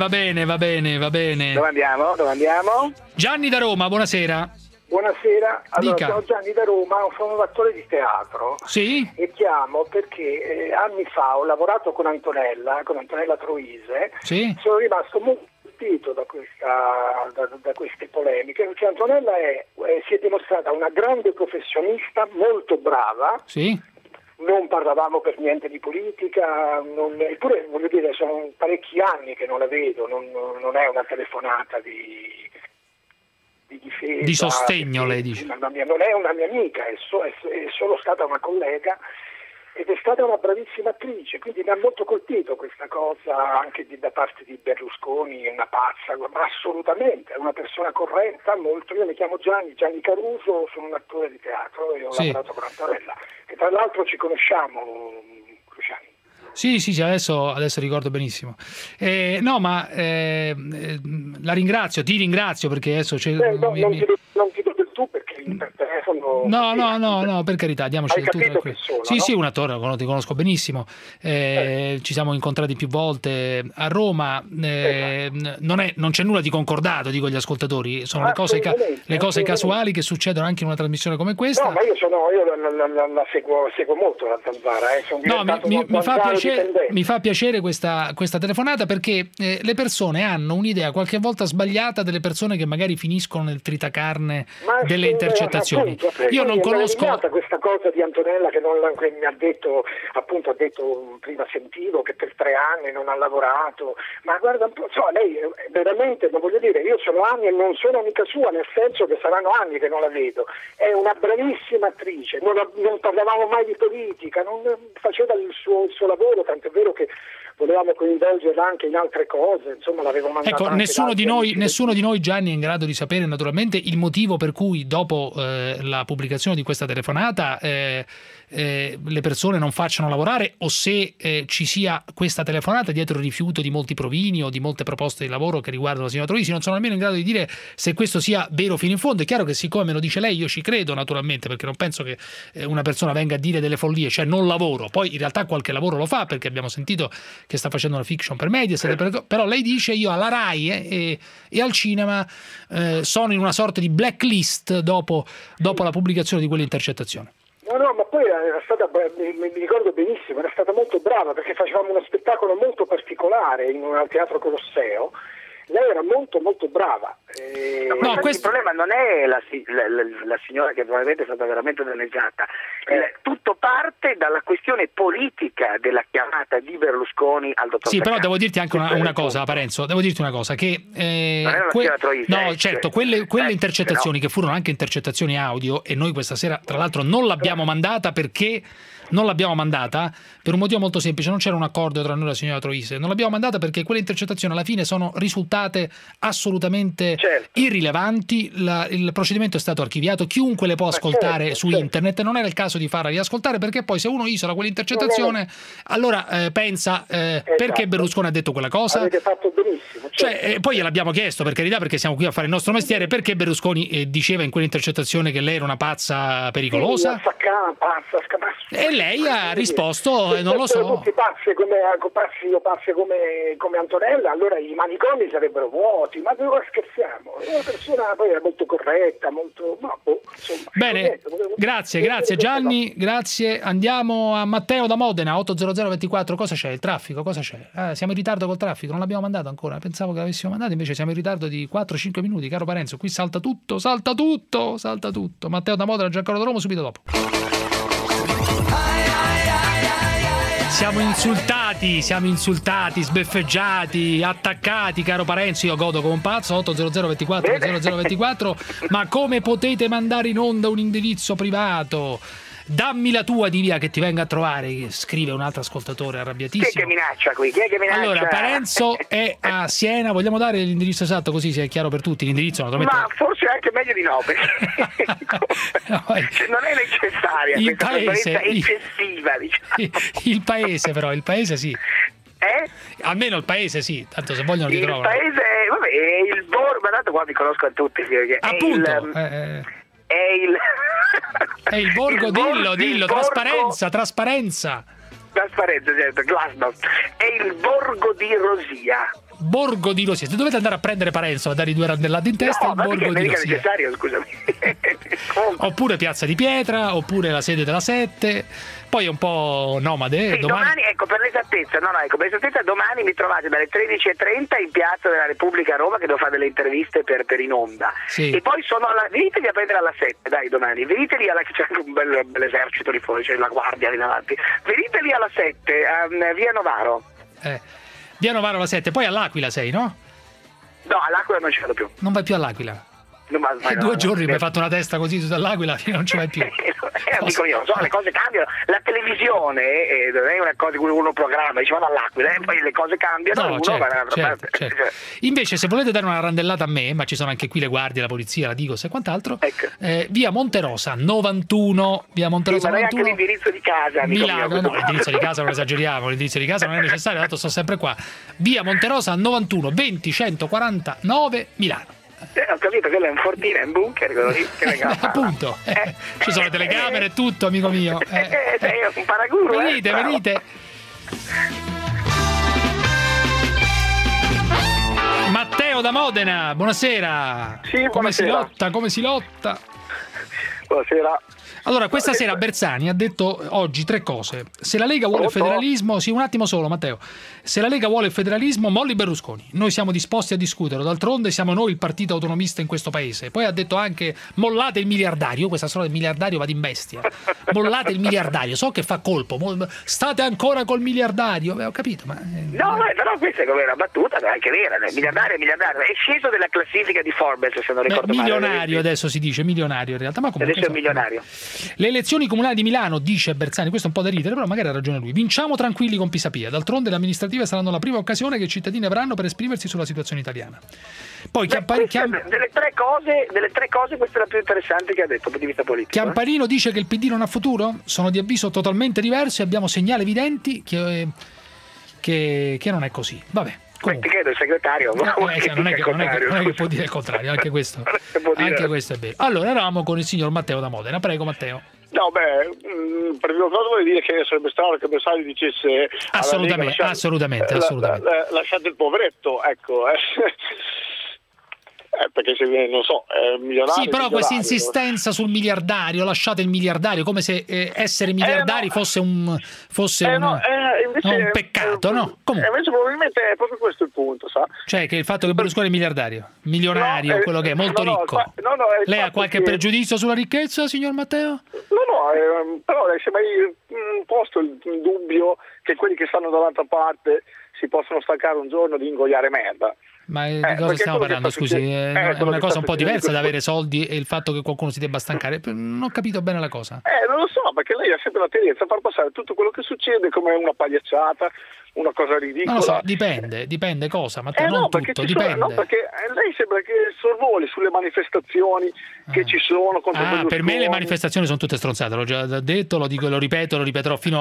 Dove andiamo? Gianni da Roma, buonasera. Buonasera, allora Dica. sono Gianni da Roma, sono un attore di teatro. Sì? E chiamo perché anni fa ho lavorato con Antonella Troise. Sì? Sono rimasto molto colpito da queste polemiche, perché Antonella si è dimostrata una grande professionista, molto brava. Sì? Non parlavamo per niente di politica, eppure voglio dire sono parecchi anni che non la vedo, non è una telefonata di difesa, di sostegno, lei dice. Non è una mia amica, è solo stata una collega ed è stata una bravissima attrice, quindi mi ha molto colpito questa cosa anche da parte di Berlusconi, una pazza, ma assolutamente, è una persona corretta, molto. Io mi chiamo Gianni Caruso, sono un attore di teatro e ho lavorato con Antonella, che tra l'altro ci conosciamo, Cruciani. Sì, adesso ricordo benissimo. No, ma ti ringrazio perché adesso c'è... Non ti do del tu perché per telefono... No, per carità, diamoci del tutto. Sì, un attore, ti conosco benissimo. Ci siamo incontrati più volte a Roma. Non c'è nulla di concordato, dico agli ascoltatori. Sono le cose casuali che succedono anche in una trasmissione come questa. No, ma io la seguo molto la Zanzara. Mi fa piacere questa telefonata, perché le persone hanno un'idea qualche volta sbagliata delle persone che magari finiscono nel tritacarne delle intercettazioni. Io non conosco questa cosa di Antonella che mi ha detto prima sentivo che per 3 anni non ha lavorato, ma guarda un po', lei veramente, non voglio dire, io sono anni e non sono amica sua, nel senso che saranno anni che non la vedo, è una bravissima attrice, non parlavamo mai di politica, non faceva il suo lavoro, tant'è vero che volevamo coinvolgerla anche in altre cose, insomma l'avevo mandato. Ecco, nessuno di noi, Gianni, è in grado di sapere naturalmente il motivo per cui dopo la pubblicazione di questa telefonata le persone non facciano lavorare, o se ci sia questa telefonata dietro il rifiuto di molti provini o di molte proposte di lavoro che riguardano la signora Troisi. Non sono nemmeno in grado di dire se questo sia vero fino in fondo. È chiaro che siccome me lo dice lei io ci credo naturalmente, perché non penso che una persona venga a dire delle follie, cioè non lavoro. Poi in realtà qualche lavoro lo fa, perché abbiamo sentito che sta facendo una fiction per Mediaset, però lei dice io alla Rai e al cinema sono in una sorta di blacklist dopo la pubblicazione di quelle intercettazioni. No, ma poi era stata, mi ricordo benissimo, era stata molto brava, perché facevamo uno spettacolo molto particolare in un teatro Colosseo. Lei era molto molto brava. Il problema non è la signora, che probabilmente è stata veramente danneggiata. Tutto parte dalla questione politica della chiamata di Berlusconi al dottor Sì, però devo dirti anche una cosa, Parenzo, che quelle intercettazioni che furono anche intercettazioni audio, e noi questa sera tra l'altro non l'abbiamo mandata perché non l'abbiamo mandata per un motivo molto semplice: non c'era un accordo tra noi e la signora Troisi. Non l'abbiamo mandata perché quelle intercettazioni alla fine sono risultate assolutamente irrilevanti. Il procedimento è stato archiviato, chiunque le può ascoltare su internet. Non era il caso di farla riascoltare, perché poi se uno isola quell'intercettazione allora pensa perché Berlusconi ha detto quella cosa. Avete fatto benissimo. Poi gliel'abbiamo chiesto, per carità, perché siamo qui a fare il nostro mestiere, perché Berlusconi diceva in quell'intercettazione che lei era una pazza pericolosa. E lei ha risposto non lo so. Tutti pazzi come Antonella, allora i manicomi sarebbero vuoti, ma dove scherziamo? È una persona poi è molto corretta, molto insomma. Bene, grazie Gianni, grazie. Andiamo a Matteo da Modena, 80024. Cosa c'è? Il traffico? Cosa c'è? Siamo in ritardo col traffico, non l'abbiamo mandato ancora. Pensavo che l'avessimo mandato, invece siamo in ritardo di 4-5 minuti. Caro Parenzo, qui salta tutto. Matteo da Modena, Giancarlo da Roma, subito dopo. Siamo insultati, sbeffeggiati, attaccati, caro Parenzo. Io godo come un pazzo. 80024 ma come potete mandare in onda un indirizzo privato? Dammi la tua di via che ti venga a trovare, scrive un altro ascoltatore arrabbiatissimo. Chi è che minaccia qui? Allora, Parenzo è a Siena. Vogliamo dare l'indirizzo esatto, così sia chiaro per tutti? L'indirizzo naturalmente. Ma forse è anche meglio di no, perché non è necessaria questa conferenza eccessiva, diciamo. Il paese sì. Almeno il paese sì, tanto se vogliono li trovano. Il paese, è il borgo, ma tanto qua mi conoscono tutti. Appunto. È il borgo, dillo, trasparenza. Trasparenza, certo, Glasnost. È il borgo di Rosia. Borgo di Rosia. Se dovete andare a prendere Parenzo a dare 2 randellate in testa, il borgo di Rosia. Necessario, scusami. Oppure Piazza di Pietra, oppure la sede della 7. Poi è un po' nomade. Sì, domani, per l'esattezza, domani mi trovate dalle 13:30 in Piazza della Repubblica a Roma, che devo fare delle interviste per in onda. Sì. E poi veniteli a prendere alla 7, dai, domani. Veniteli c'è anche un bel esercito lì fuori, c'è la guardia lì davanti. Veniteli alla 7, a Via Novaro. Via Novaro alla 7, poi all'Aquila sei, no? No, all'Aquila non ci vado più. Non vai più all'Aquila? 2 giorni mi hai fatto una testa così su dall'Aquila, non ci vai più. Dico io, le cose cambiano. La televisione non è una cosa che uno programma, dice vado all'Aquila, e poi le cose cambiano. No, certo. Invece, se volete dare una randellata a me, ma ci sono anche qui le guardie, la polizia, la Digos e quant'altro, via Monterosa 91. Via Monterosa 91. Ma anche l'indirizzo di casa, Milano. No, l'indirizzo di casa non esageriamo, l'indirizzo di casa non è necessario, tanto sto sempre qua. Via Monterosa 91 20 149 Milano. Ho capito, quello è un fortino, è un bunker, quello lì, che appunto, ci sono le telecamere e tutto, amico mio. Sei un paraguru. Venite. Matteo da Modena, buonasera. Sì, buonasera. Come si lotta? Buonasera. Allora, questa sera Bersani ha detto oggi 3 cose. Se la Lega vuole il federalismo, sì, un attimo solo, Matteo. Se la Lega vuole il federalismo, molli Berlusconi. Noi siamo disposti a discuterlo. D'altronde siamo noi il partito autonomista in questo paese. Poi ha detto anche mollate il miliardario. Questa storia del miliardario vado in bestia. Mollate il miliardario. So che fa colpo. State ancora col miliardario. Ho capito, ma no, però questa è come una battuta, ma è anche vera. Il miliardario è sceso della classifica di Forbes, se non ricordo male. Milionario adesso si dice, milionario in realtà, ma comunque adesso è milionario. Le elezioni comunali di Milano, dice Bersani, questo è un po' da ridere, però magari ha ragione lui. Vinciamo tranquilli con Pisapia. D'altronde le amministrative saranno la prima occasione che i cittadini avranno per esprimersi sulla situazione italiana. Poi delle tre cose questa è la più interessante che ha detto dal punto di vista politico. Chiamparino dice che il PD non ha futuro? Sono di avviso totalmente diverso e abbiamo segnali evidenti che non è così. Vabbè. Ti chiedo il segretario, non è che può dire il contrario, anche questo è vero. Allora eravamo con il signor Matteo da Modena. Prego, Matteo. No, per prima cosa voglio dire che sarebbe strano che Bersani dicesse assolutamente. Lasciate il poveretto, ecco. Perché se non so, milionario. Sì, però questa insistenza sul miliardario, lasciate il miliardario, come se essere miliardari fosse un peccato, no? Comunque. Invece probabilmente è proprio questo il punto, sa? Cioè che il fatto che Berlusconi è miliardario, milionario, quello che è molto ricco. Lei ha qualche pregiudizio sulla ricchezza, signor Matteo? No, però lei si è mai posto il dubbio che quelli che stanno dall'altra parte si possono stancare un giorno di ingoiare merda. Ma di cosa stiamo parlando? Scusi, è una cosa un po' diversa da avere soldi e il fatto che qualcuno si debba stancare. Non ho capito bene la cosa. Non lo so, perché lei ha sempre la tendenza a far passare tutto quello che succede come una pagliacciata, una cosa ridicola. Non lo so, dipende cosa, ma non tutto, dipende. No, perché lei sembra che sorvoli sulle manifestazioni che ci sono contro Berlusconi. Per me le manifestazioni sono tutte stronzate, l'ho già detto, lo dico, lo ripeterò fino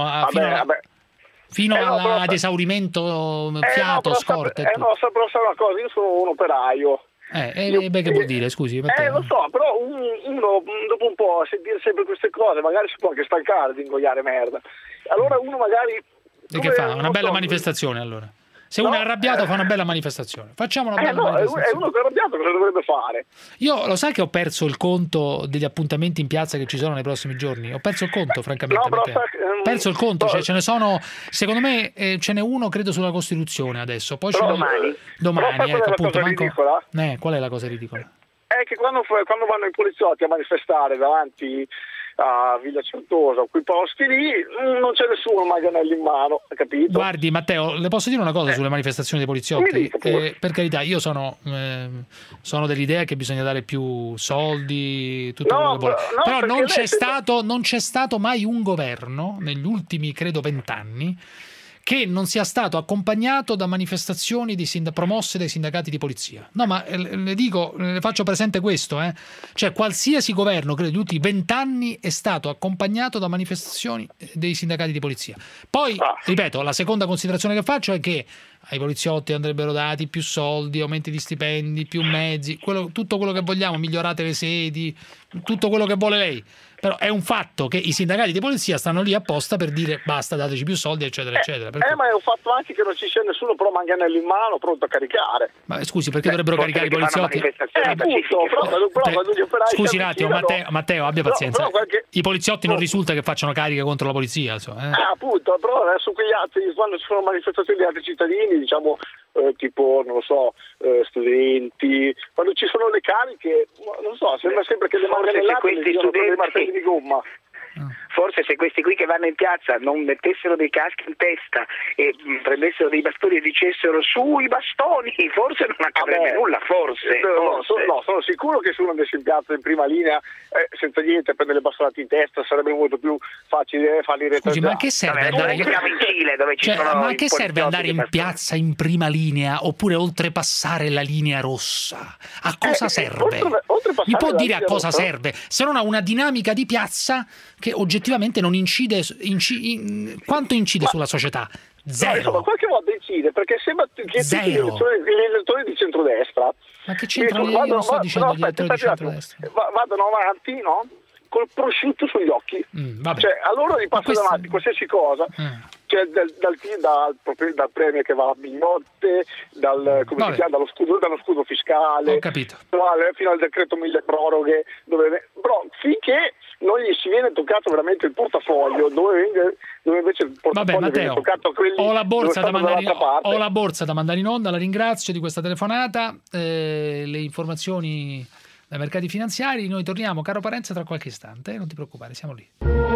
ad esaurimento, fiato, scorte. Però sa una cosa, io sono un operaio. Che vuol dire, scusi? Lo so, però uno dopo un po' a sentire sempre queste cose magari si può anche stancare di ingoiare merda. Allora uno magari... E che fa? Una bella manifestazione allora? Se uno è arrabbiato fa una bella manifestazione. Facciamo una bella manifestazione. È uno che è arrabbiato, cosa dovrebbe fare? Io lo sai che ho perso il conto degli appuntamenti in piazza che ci sono nei prossimi giorni? Ho perso il conto, francamente. Ho perso il conto, cioè ce ne sono, secondo me ce n'è uno credo sulla Costituzione adesso. Poi domani ecco, appunto, qual è la cosa ridicola? È che quando vanno i poliziotti a manifestare davanti a Villa Certosa, quei posti lì, non c'è nessuno manganelli in mano, capito? Guardi Matteo, le posso dire una cosa sulle manifestazioni dei poliziotti? Per carità, io sono dell'idea che bisogna dare più soldi, tutto quello che vuole. Però non c'è stato mai un governo negli ultimi credo 20 anni che non sia stato accompagnato da manifestazioni promosse dai sindacati di polizia. No, ma le faccio presente questo, cioè qualsiasi governo, credo, negli ultimi 20 anni è stato accompagnato da manifestazioni dei sindacati di polizia. Poi, ripeto, la seconda considerazione che faccio è che ai poliziotti andrebbero dati più soldi, aumenti di stipendi, più mezzi, tutto quello che vogliamo, migliorate le sedi, tutto quello che vuole lei. Però è un fatto che i sindacati di polizia stanno lì apposta per dire basta, dateci più soldi, eccetera, eccetera. Ma è un fatto anche che non ci sia nessuno però manganelli in mano pronto a caricare. Ma scusi, perché dovrebbero caricare i poliziotti? Scusi un attimo, Matteo, abbia pazienza. I poliziotti non risulta che facciano cariche contro la polizia. Appunto, però adesso quegli altri, quando ci sono manifestazioni di altri cittadini, diciamo tipo, non lo so, studenti, quando ci sono le cariche, non so, sembra sempre che le manganellate le diano dei martelli di gomma. Forse se questi qui che vanno in piazza non mettessero dei caschi in testa e prendessero dei bastoni e dicessero su i bastoni, forse non accadrebbe nulla, forse. No, sono sicuro che se uno andesse in piazza in prima linea senza niente prendere le bastonate in testa sarebbe molto più facile farli retrocedere. Scusi, ma che serve andare in Cile, dove ci sono ma che serve andare in piazza in prima linea oppure oltrepassare la linea rossa? A cosa serve? Mi può dire a cosa serve? Se non a una dinamica di piazza che oggettivamente non incide, quanto incide sulla società? Zero. Insomma, qualche volta incide, perché sembra che tutti gli elettori di centrodestra, ma che c'entrano? Io non sto dicendo gli elettori di centrodestra, vadano avanti, no? Col prosciutto sugli occhi, cioè a loro gli passa davanti qualsiasi cosa, cioè dal premio che va a Mignotte, dallo scudo fiscale, ho capito, fino al decreto 1000 proroghe, però finché non gli si viene toccato veramente il portafoglio, dove invece il portafoglio viene toccato a quelli ho la borsa da mandare in onda. La ringrazio di questa telefonata, le informazioni dai mercati finanziari. Noi torniamo, caro Parenza, tra qualche istante, non ti preoccupare, siamo lì.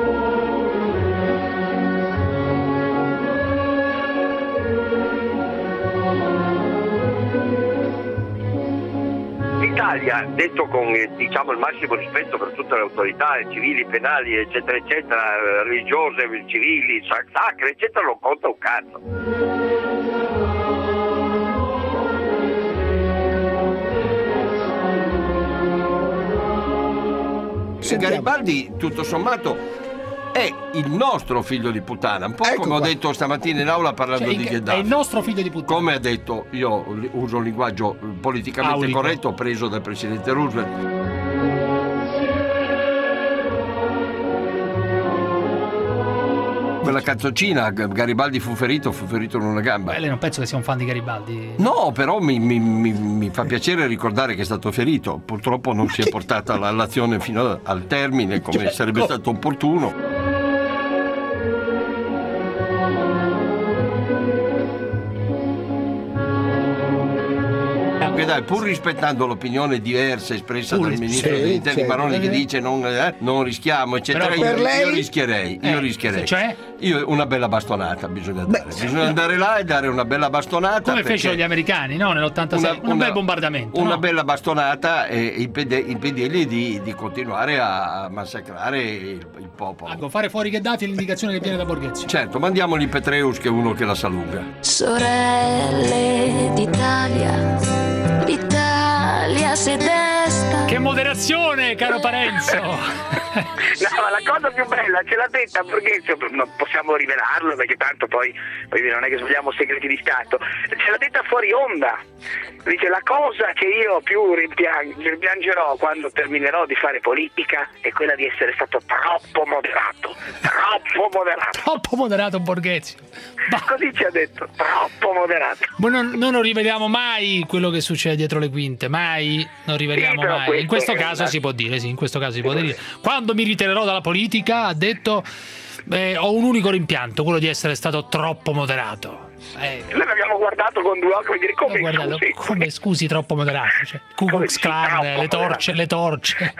L'Italia, detto con il massimo rispetto per tutte le autorità civili, penali, eccetera eccetera, religiose, civili, sacre eccetera, non conta un cazzo. Garibaldi, tutto sommato, è il nostro figlio di puttana, un po' come ho detto stamattina in aula parlando di Gheddafi. È il nostro figlio di puttana. Come ha detto, io uso un linguaggio politicamente corretto preso dal presidente Roosevelt. Quella canzoncina, Garibaldi fu ferito in una gamba. Lei non penso che sia un fan di Garibaldi? No, però mi fa piacere ricordare che è stato ferito. Purtroppo non si è portata l'azione fino al termine come sarebbe stato opportuno. Dai, pur rispettando l'opinione diversa espressa dal ministro degli interni Maroni, che dice non rischiamo eccetera, io rischierei. Cioè? Io una bella bastonata bisogna dare. Bisogna andare là e dare una bella bastonata. Come fecero gli americani, no? Nell'86, un bel bombardamento. Una bella bastonata e impedirgli di continuare a massacrare il popolo. Fare fuori Gheddafi è l'indicazione che viene da Borghezio. Certo, mandiamogli Petreus, che è uno che la sa lunga. Sorelle d'Italia, l'Italia si desta. Che moderazione, caro Parenzo! No, ma la cosa più bella ce l'ha detta Borghezio, non possiamo rivelarlo perché tanto poi non è che svegliamo segreti di Stato, ce l'ha detta fuori onda. Dice: la cosa che io più rimpiangerò quando terminerò di fare politica è quella di essere stato troppo moderato. Troppo moderato Borghezio. Così ci ha detto, troppo moderato. Non riveliamo mai quello che succede dietro le quinte, mai, non riveliamo mai. In questo caso si può dire, Quando mi ritirerò dalla politica, ha detto, ho un unico rimpianto, quello di essere stato troppo moderato. Noi l'abbiamo guardato con due occhi, dire come scusi troppo moderato, cioè, Ku Klux Klan, le torce.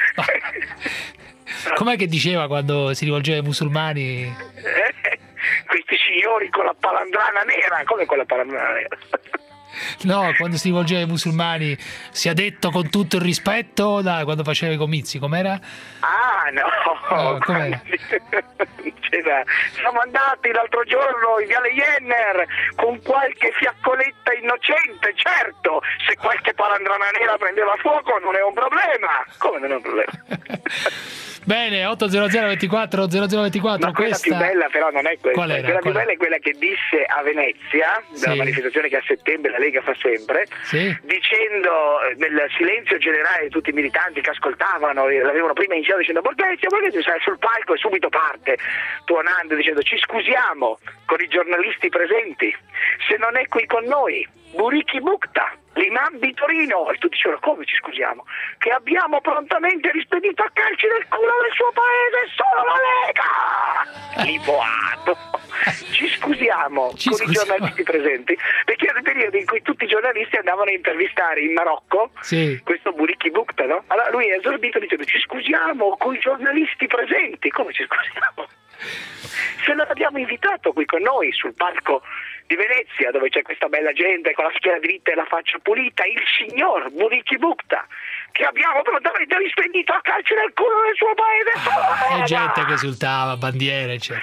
Com'è che diceva quando si rivolgeva ai musulmani? Questi signori con la palandrana nera, come con la palandrana nera? No, quando si rivolgeva ai musulmani, sia detto con tutto il rispetto, quando faceva i comizi, com'era? Ah, no! Com'era? Siamo andati l'altro giorno in Viale Jenner con qualche fiaccoletta innocente, certo, se qualche palandrana nera prendeva fuoco non è un problema. Come non è un problema? Bene, 80024 0024. Ma quella più bella però non è questa. Quella più bella è quella che disse a Venezia, della manifestazione che a settembre la Lega fa sempre, dicendo nel silenzio generale di tutti i militanti che ascoltavano, l'avevano prima iniziato dicendo Borghezio sai, sul palco, e subito parte tuonando dicendo: ci scusiamo con i giornalisti presenti, se non è qui con noi Buriki Bukta, l'imam di Torino, e tutti dicevano: come ci scusiamo? Che abbiamo prontamente rispedito a calci nel culo del suo paese solo la Lega! Liboato! Ci scusiamo con i giornalisti presenti, perché era il periodo in cui tutti i giornalisti andavano a intervistare in Marocco questo Buriki Bukta, no? Allora lui è esordito dicendo: ci scusiamo con i giornalisti presenti. Come ci scusiamo? Se non abbiamo invitato qui con noi sul palco di Venezia, dove c'è questa bella gente con la schiena dritta e la faccia pulita, il signor Buriki Bukta, che abbiamo prontamente rispedito a calci nel culo del suo paese. E gente che esultava, bandiere, eccetera.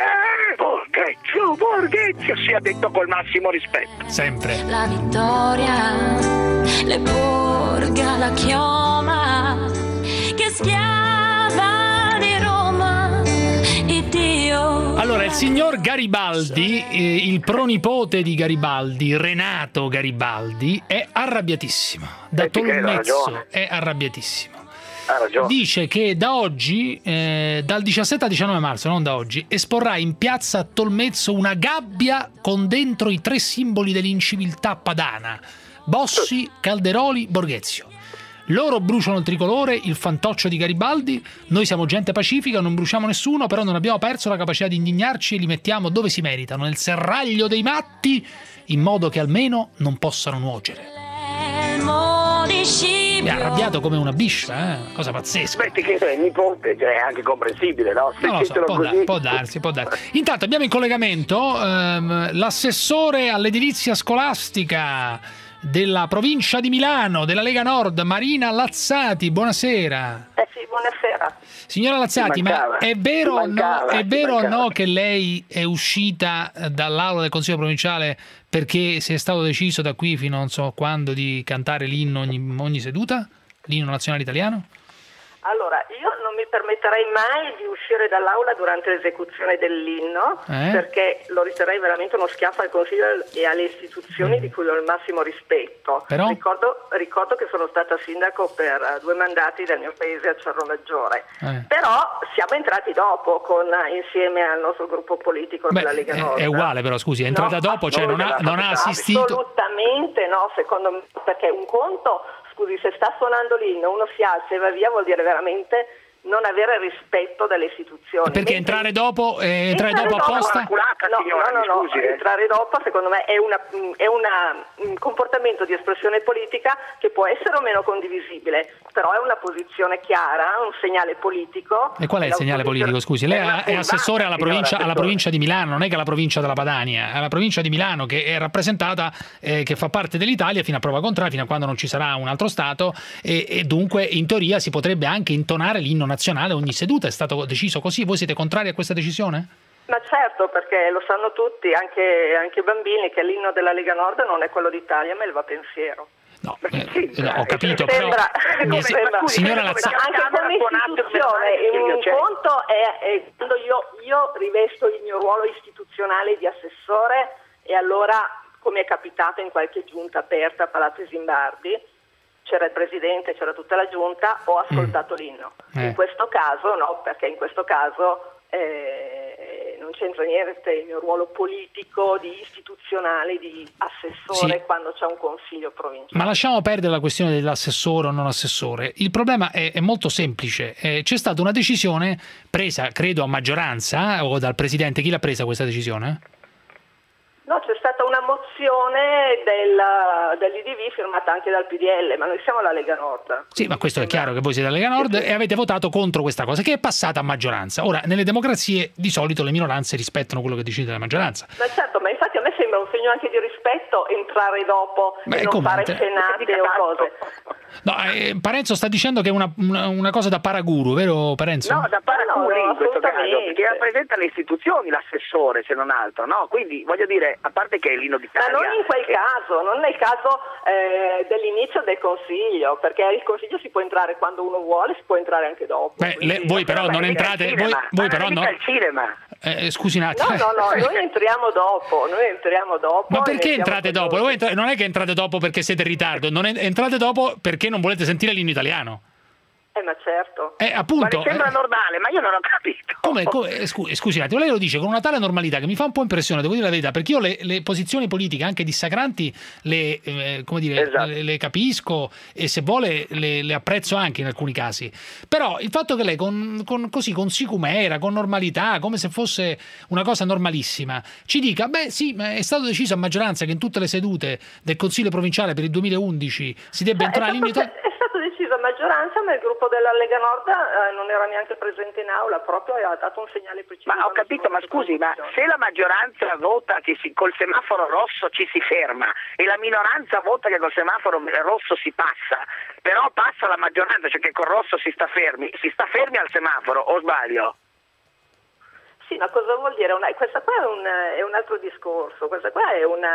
Borghezio sia detto col massimo rispetto. Sempre. La vittoria le porga la chioma che schiava di Roma. Allora, il signor Garibaldi, il pronipote di Garibaldi, Renato Garibaldi, è arrabbiatissimo. Da Tolmezzo è arrabbiatissimo. Dice che da oggi, dal 17 al 19 marzo, non da oggi, esporrà in piazza Tolmezzo una gabbia con dentro i 3 simboli dell'inciviltà padana: Bossi, Calderoli, Borghezio. Loro bruciano il tricolore, il fantoccio di Garibaldi, noi siamo gente pacifica, non bruciamo nessuno, però non abbiamo perso la capacità di indignarci e li mettiamo dove si meritano, nel serraglio dei matti, in modo che almeno non possano nuocere. Mi ha arrabbiato come una biscia, cosa pazzesca. Aspetti che è nipote, cioè è anche comprensibile, no? Non lo so, può darsi. Intanto abbiamo in collegamento l'assessore all'edilizia scolastica della provincia di Milano, della Lega Nord, Marina Lazzati. Buonasera. Sì, buonasera. Signora Lazzati, ma è vero o no che lei è uscita dall'aula del Consiglio provinciale perché si è stato deciso da qui fino a non so quando di cantare l'inno ogni seduta? L'inno nazionale italiano? Allora, io non mi permetterei mai di uscire dall'aula durante l'esecuzione dell'inno, perché lo riterrei veramente uno schiaffo al Consiglio e alle istituzioni di cui ho il massimo rispetto. Però? Ricordo che sono stata sindaco per 2 mandati del mio paese a Cerro Maggiore, però siamo entrati dopo insieme al nostro gruppo politico della Lega Nord. È uguale però, scusi, è entrata dopo, cioè non ha assistito... Assolutamente no, secondo me, perché un conto... Scusi, se sta suonando l'inno, uno si alza e va via, vuol dire veramente non avere rispetto delle istituzioni. Perché entrare dopo apposta? No, entrare dopo secondo me è un comportamento di espressione politica che può essere o meno condivisibile, però è una posizione chiara, un segnale politico. E qual è il segnale politico? Scusi, lei è assessore alla provincia di Milano, non è che alla provincia della Padania, è la provincia di Milano che è rappresentata, che fa parte dell'Italia fino a prova contraria, fino a quando non ci sarà un altro Stato, e dunque in teoria si potrebbe anche intonare l'inno nazionale ogni seduta. È stato deciso così? Voi siete contrari a questa decisione? Ma certo, perché lo sanno tutti, anche i bambini, che l'inno della Lega Nord non è quello d'Italia, ma il va pensiero. No, ho capito, però signora Lazzati, anche come istituzione, un conto è quando io rivesto il mio ruolo istituzionale di assessore, e allora, come è capitato in qualche giunta aperta a Palazzo Isimbardi, c'era il presidente, c'era tutta la giunta, ho ascoltato l'inno. In questo caso no, perché in questo caso non c'entra niente il mio ruolo politico, di istituzionale, di assessore, quando c'è un consiglio provinciale. Ma lasciamo perdere la questione dell'assessore o non assessore. Il problema è molto semplice. C'è stata una decisione presa, credo a maggioranza, o dal presidente. Chi l'ha presa questa decisione? No, c'è stata una mozione dell'IDV firmata anche dal PDL, ma noi siamo la Lega Nord. Sì, ma questo è chiaro che voi siete la Lega Nord e avete votato contro questa cosa, che è passata a maggioranza. Ora, nelle democrazie di solito le minoranze rispettano quello che decide la maggioranza. Ma certo, ma infatti a me sembra un segno anche di rispetto entrare dopo e non fare scenate o cose. No, Parenzo sta dicendo che è una cosa da paraguru, vero Parenzo? No, da paraguru in questo caso, perché rappresenta le istituzioni l'assessore, se non altro, no? Quindi voglio dire, a parte che è l'inno d'Italia. Ma non in quel caso, non nel caso dell'inizio del Consiglio, perché il Consiglio si può entrare quando uno vuole, si può entrare anche dopo. Voi però non entrate, voi però no. Al cinema. Scusi un attimo. No, noi entriamo dopo. Ma perché entrate dopo? Non è che entrate dopo perché siete in ritardo, entrate dopo perché non volete sentire l'inno italiano. Ma certo. Appunto. Ma mi sembra normale, ma io non ho capito. Scusi un attimo, lei lo dice con una tale normalità che mi fa un po' impressione, devo dire la verità, perché io le posizioni politiche anche dissacranti le capisco e se vuole le apprezzo anche in alcuni casi. Però il fatto che lei con sicumera, con normalità, come se fosse una cosa normalissima, ci dica, è stato deciso a maggioranza che in tutte le sedute del Consiglio provinciale per il 2011 si debba entrare l'inno italiano. A maggioranza, ma il gruppo della Lega Nord non era neanche presente in aula, proprio ha dato un segnale preciso. Ma ho capito, ma scusi, ma se la maggioranza vota che col semaforo rosso ci si ferma e la minoranza vota che col semaforo rosso si passa, però passa la maggioranza, cioè che col rosso si sta fermi al semaforo, o sbaglio? Sì, ma cosa vuol dire? Questa qua è un altro discorso, questa qua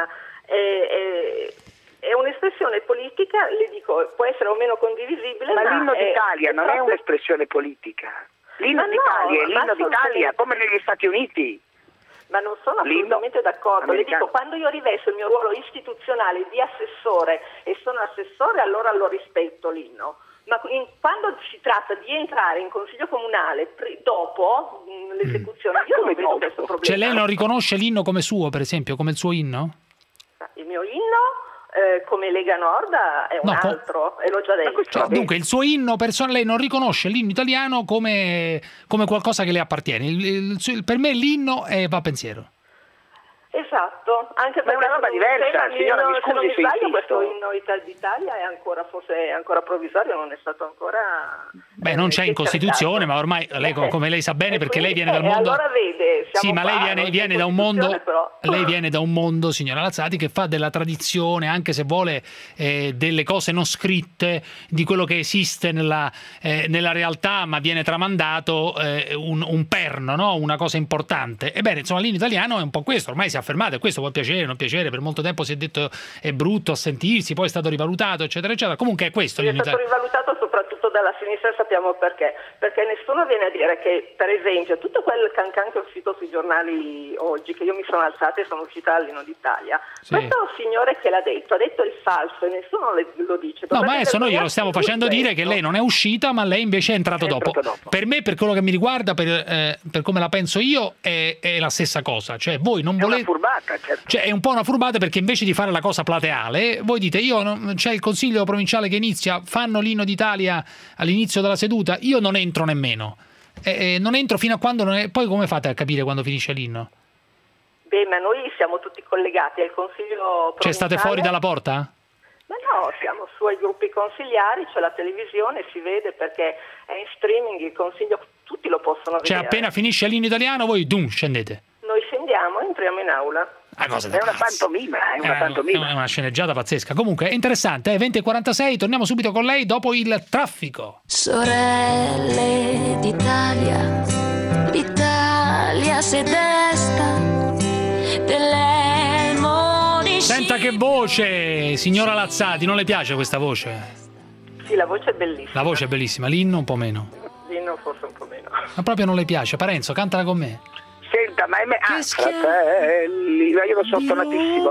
è un'espressione politica, le dico, può essere o meno condivisibile, ma l'inno d'Italia non è un'espressione politica. L'inno d'Italia è l'inno d'Italia, come negli Stati Uniti. Ma non sono assolutamente d'accordo. Le dico, quando io rivesto il mio ruolo istituzionale di assessore e sono assessore, allora lo rispetto l'inno. Ma quando si tratta di entrare in consiglio comunale dopo l'esecuzione, io non vedo questo problema. Cioè lei non riconosce l'inno come suo, per esempio, come il suo inno? Il mio inno, come Lega Nord, è un altro, e l'ho già detto. Cioè, dunque il suo inno personale, lei non riconosce l'inno italiano come qualcosa che le appartiene. Per me l'inno va pensiero. Esatto, anche perché è una roba diversa, signora, mi se non mi scusi, sbaglio, questo inno d'Italia è ancora, forse è ancora provvisorio, non è stato ancora... Beh, non c'è in Costituzione, ma ormai lei, come lei sa bene, perché lei viene dal mondo... Allora vede, sì, ma lei viene da un mondo, lei viene da un mondo, signora Lazzati, che fa della tradizione, anche se vuole delle cose non scritte, di quello che esiste nella realtà, ma viene tramandato un perno, no? Una cosa importante. Ebbene, insomma, l'inno italiano è un po' questo, ormai si è affermato, e questo può piacere, non piacere, per molto tempo si è detto è brutto a sentirsi, poi è stato rivalutato, eccetera, eccetera. Comunque è questo l'inno italiano. È stato rivalutato soprattutto dalla sinistra, sappiamo perché. Perché nessuno viene a dire che, per esempio, tutto quel cancan che è uscito sui giornali oggi, che io mi sono alzata e sono uscita all'Inno d'Italia, questo signore che l'ha detto, ha detto il falso e nessuno lo dice. No, ma adesso noi glielo stiamo facendo dire che lei non è uscita, ma lei invece è entrato dopo. Per me, per quello che mi riguarda, per come la penso io, è la stessa cosa. Cioè, voi non volete... È una furbata, certo. Cioè, è un po' una furbata, perché invece di fare la cosa plateale, voi dite, c'è il Consiglio provinciale che inizia, fanno l'Inno d'Italia all'inizio della seduta, io non entro nemmeno. Non entro fino a quando poi come fate a capire quando finisce l'inno? Beh, ma noi siamo tutti collegati al Consiglio provinciale. Cioè state fuori dalla porta? Ma no, siamo su ai gruppi consigliari, c'è la televisione, si vede perché è in streaming, il Consiglio, tutti lo possono vedere. Cioè appena finisce l'Inno italiano voi scendete? Noi scendiamo e entriamo in aula. È una pantomima, è una sceneggiata pazzesca. Comunque è interessante, 20:46, torniamo subito con lei dopo il traffico. Sorelle d'Italia, l'Italia si desta dell'elmo di Senta che voce, signora Lazzati, non le piace questa voce? Sì, la voce è bellissima. La voce è bellissima, l'inno un po' meno. L'inno forse un po' meno. Ma proprio non le piace. Parenzo, cantala con me. Senta, ma fratelli, ma io lo so tonatissimo.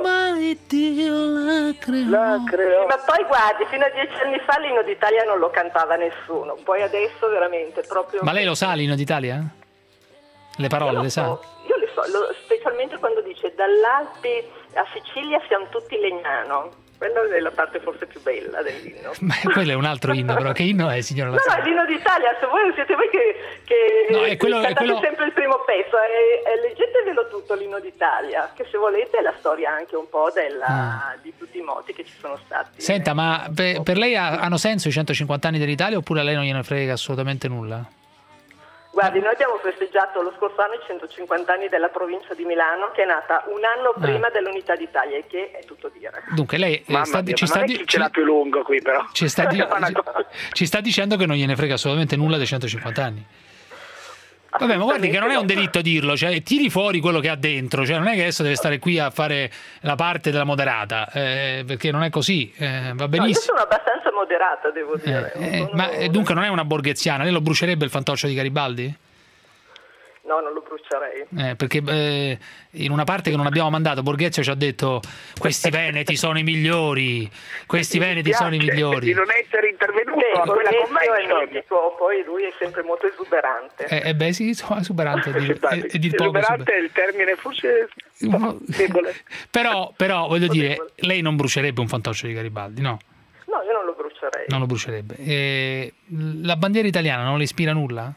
La creò. Ma poi guardi, fino a 10 anni fa l'Inno d'Italia non lo cantava nessuno, poi adesso veramente proprio... Ma lei lo sa l'Inno d'Italia? Le parole le sa? Io le so, specialmente quando dice dall'Alpi a Sicilia siamo tutti Legnano. Quella è la parte forse più bella dell'inno. Ma quello è un altro inno, però che inno è, signora Lazzati? No, l'Inno d'Italia, se voi siete voi che cantate sempre il primo pezzo, leggetevelo tutto l'Inno d'Italia, che se volete è la storia anche un po' di tutti i moti che ci sono stati. Senta, ma per lei hanno senso i 150 anni dell'Italia, oppure a lei non gliene frega assolutamente nulla? Guardi, noi abbiamo festeggiato lo scorso anno i 150 anni della provincia di Milano, che è nata un anno prima dell'unità d'Italia, che è tutto dire. Dunque lei ce l'ha più lungo qui, però. Ci sta dicendo che non gliene frega assolutamente nulla dei 150 anni. Vabbè, ma guardi che non è un delitto dirlo, cioè tiri fuori quello che ha dentro, cioè non è che adesso deve stare qui a fare la parte della moderata, perché non è così, va benissimo. No, io sono abbastanza moderata, devo dire. Ma dunque non è una borgheziana, lei lo brucerebbe il fantoccio di Garibaldi? No, non lo brucerei. Perché in una parte che non abbiamo mandato Borghezio ci ha detto questi veneti sono i migliori, questi veneti sono i migliori. Di non essere intervenuto a quella convention. Poi lui è sempre molto esuberante. Beh sì, insomma, esuberante. Esuberante è il termine forse debole. Però voglio dire, lei non brucerebbe un fantoccio di Garibaldi, no? No, io non lo brucerei. Non lo brucerebbe. La bandiera italiana non le ispira nulla?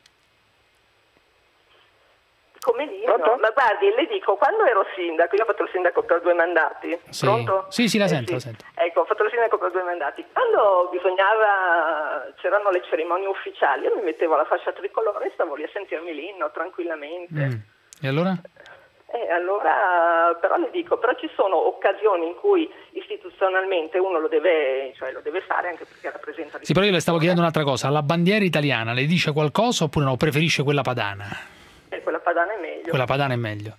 Come dire, no? Ma guardi, le dico, quando ero sindaco, io ho fatto il sindaco per 2 mandati. Sì. Pronto? Sì, la sento, la sento. Ecco, ho fatto il sindaco per 2 mandati. Quando c'erano le cerimonie ufficiali, io mi mettevo la fascia tricolore e stavo lì a sentirmi l'inno tranquillamente. E allora? Allora, però le dico, però ci sono occasioni in cui istituzionalmente uno lo deve fare, anche perché rappresenta... Sì, però io le stavo chiedendo un'altra cosa, la bandiera italiana le dice qualcosa oppure no, preferisce quella padana? Quella padana è meglio. Quella padana è meglio.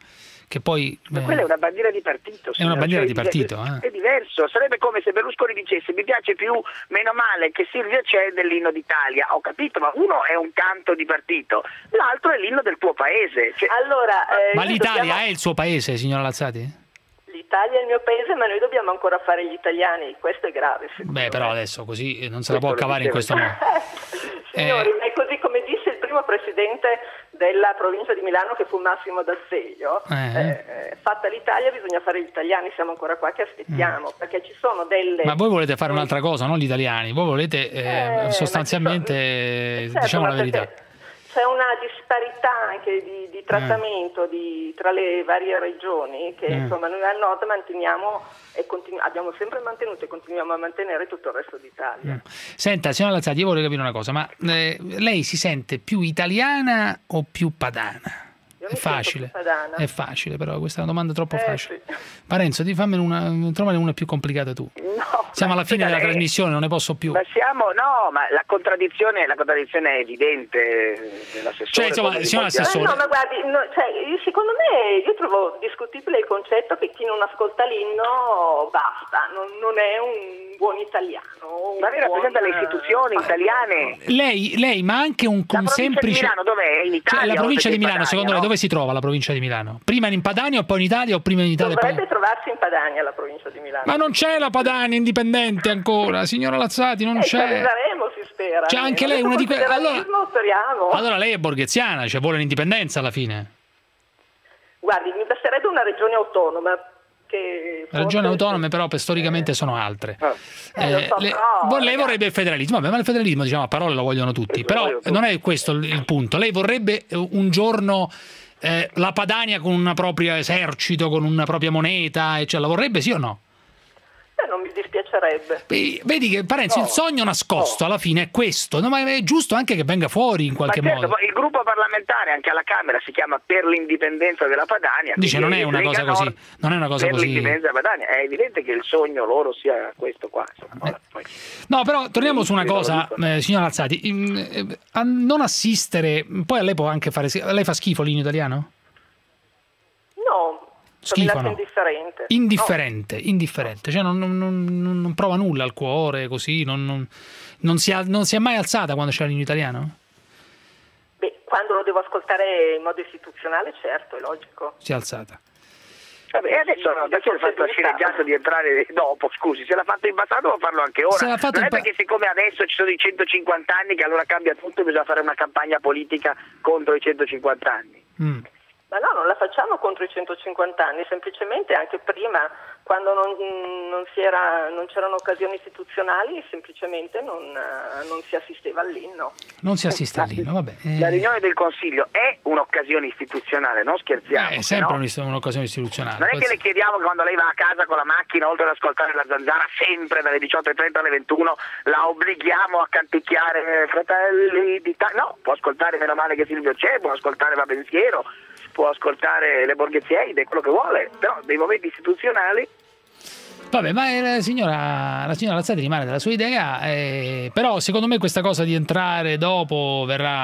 che poi... quella è una bandiera di partito. È una bandiera di partito. È diverso, sarebbe come se Berlusconi dicesse mi piace più, meno male che Silvia c'è dell'inno d'Italia. Ho capito, ma uno è un canto di partito, l'altro è l'inno del tuo paese. Allora, ma l'Italia è il suo paese, signora Lazzati? L'Italia è il mio paese, ma noi dobbiamo ancora fare gli italiani, questo è grave. Beh, però adesso così non se la può cavare in questo modo. Signori, è così come disse il primo presidente della provincia di Milano, che fu Massimo D'Azeglio, fatta l'Italia bisogna fare gli italiani, siamo ancora qua che aspettiamo, perché ci sono delle... Ma voi volete fare un'altra cosa, non gli italiani, voi volete sostanzialmente, diciamo la verità. C'è una disparità anche di trattamento tra le varie regioni che insomma noi al nord manteniamo e abbiamo sempre mantenuto e continuiamo a mantenere tutto il resto d'Italia. Senta, signora Lazzati, io vorrei capire una cosa, ma lei si sente più italiana o più padana? È facile, però questa è una domanda troppo facile. Sì. Parenzo, trovane una più complicata tu. No, siamo alla fine della trasmissione, non ne posso più. Ma la contraddizione è evidente dell'assessore. Cioè, insomma, signor assessore. No, ma guardi, secondo me io trovo discutibile il concetto che chi non ascolta l'inno basta, non è un buon italiano. Ma lei rappresenta le istituzioni italiane. Lei, ma anche un semplice. La provincia di Milano dov'è? In Italia? Cioè, la provincia di Milano, secondo lei, dove si trova la provincia di Milano? Prima in Padania o poi in Italia o prima in Italia? Dovrebbe trovarsi in Padania la provincia di Milano. Ma non c'è la Padania indipendente ancora, signora Lazzati, non c'è. Arriveremo, si spera. C'è anche lei una di quelle. Speriamo. Allora lei è borgheziana, cioè vuole l'indipendenza alla fine. Guardi, mi basterebbe una regione autonoma. Regioni autonome però storicamente sono altre. Lei vorrebbe il federalismo, ma il federalismo, diciamo, a parole lo vogliono tutti, però non è questo il punto. Lei vorrebbe un giorno la Padania con un proprio esercito, con una propria moneta, cioè, la vorrebbe, sì o no? Non mi dispiacerebbe. Vedi che Parenzo, il sogno nascosto alla fine è questo, no, ma è giusto anche che venga fuori in qualche modo. Il gruppo parlamentare anche alla Camera si chiama Per l'indipendenza della Padania. Dice non è una cosa così. Non è una cosa così. L'indipendenza della Padania, è evidente che il sogno loro sia questo qua. No, però torniamo su una cosa, signora Lazzati, a non assistere, poi a lei può anche fare. Lei fa schifo l'inno italiano? No. Schifo, no? Indifferente, cioè non prova nulla al cuore, così, non si è mai alzata quando c'era l'inno italiano? Beh, quando lo devo ascoltare in modo istituzionale, certo, è logico. Si è alzata. Vabbè, adesso ho fatto la sceneggiata di entrare dopo, scusi, se l'ha fatto in passato devo farlo anche ora. Non è perché siccome adesso ci sono i 150 anni che allora cambia tutto e bisogna fare una campagna politica contro i 150 anni. Ma no, non la facciamo contro i 150 anni, semplicemente anche prima, quando non c'erano occasioni istituzionali, semplicemente non si assisteva all'inno. Non si assiste all'inno, vabbè. La riunione del Consiglio è un'occasione istituzionale, non scherziamo. È sempre un'occasione istituzionale. Non è che le chiediamo che quando lei va a casa con la macchina, oltre ad ascoltare la Zanzara, sempre dalle 18:30 alle 21, la obblighiamo a canticchiare Fratelli d'Italia. No, può ascoltare Meno male che Silvio c'è, può ascoltare Va Pensiero, può ascoltare le Borgheziaide, quello che vuole, però dei momenti istituzionali. Vabbè, ma la signora Lazzati rimane della sua idea, però secondo me questa cosa di entrare dopo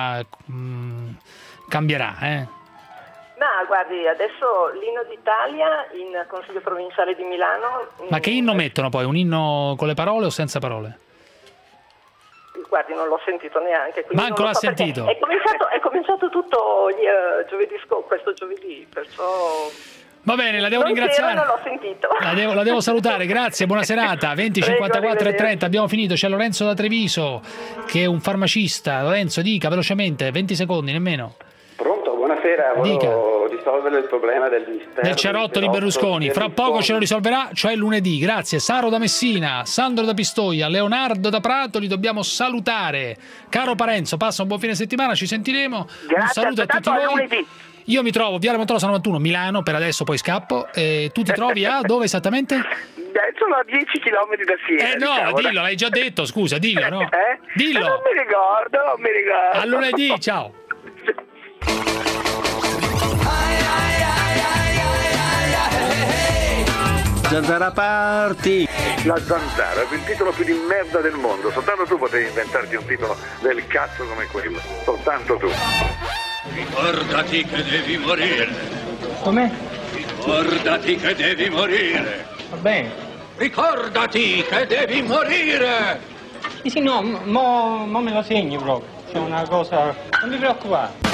cambierà. Ma guardi, adesso l'inno d'Italia in Consiglio Provinciale di Milano... Ma che inno mettono poi? Un inno con le parole o senza parole? Guardi, non l'ho sentito neanche. Manco l'ha sentito. È cominciato tutto questo giovedì, perciò... Va bene, la devo ringraziare. Non l'ho sentito. La devo salutare, grazie, buona serata. 20 54 e 30, abbiamo finito. C'è Lorenzo da Treviso, che è un farmacista. Lorenzo, dica velocemente, 20 secondi, nemmeno. Pronto, buonasera. Volevo risolvere il problema del cerotto di Berlusconi. Fra poco ce lo risolverà, cioè lunedì. Grazie. Saro da Messina, Sandro da Pistoia, Leonardo da Prato, li dobbiamo salutare. Caro Parenzo, passa un buon fine settimana, ci sentiremo. Grazie, un saluto a tutti voi. Lunedì. Io mi trovo Viale Montrosa 91, Milano, per adesso poi scappo. Tu ti trovi a dove esattamente? Sono a 10 km da Siena. No, dillo, l'hai già detto, scusa, dillo, no? Dillo. Non mi ricordo. A lunedì, ciao. Zanzara Party! La Zanzara è il titolo più di merda del mondo. Soltanto tu potevi inventarti un titolo del cazzo come quello. Soltanto tu. Ricordati che devi morire. Come? Ricordati che devi morire. Va bene. Ricordati che devi morire. Sì, no, mo me lo segni proprio. C'è una cosa... Non ti preoccupare.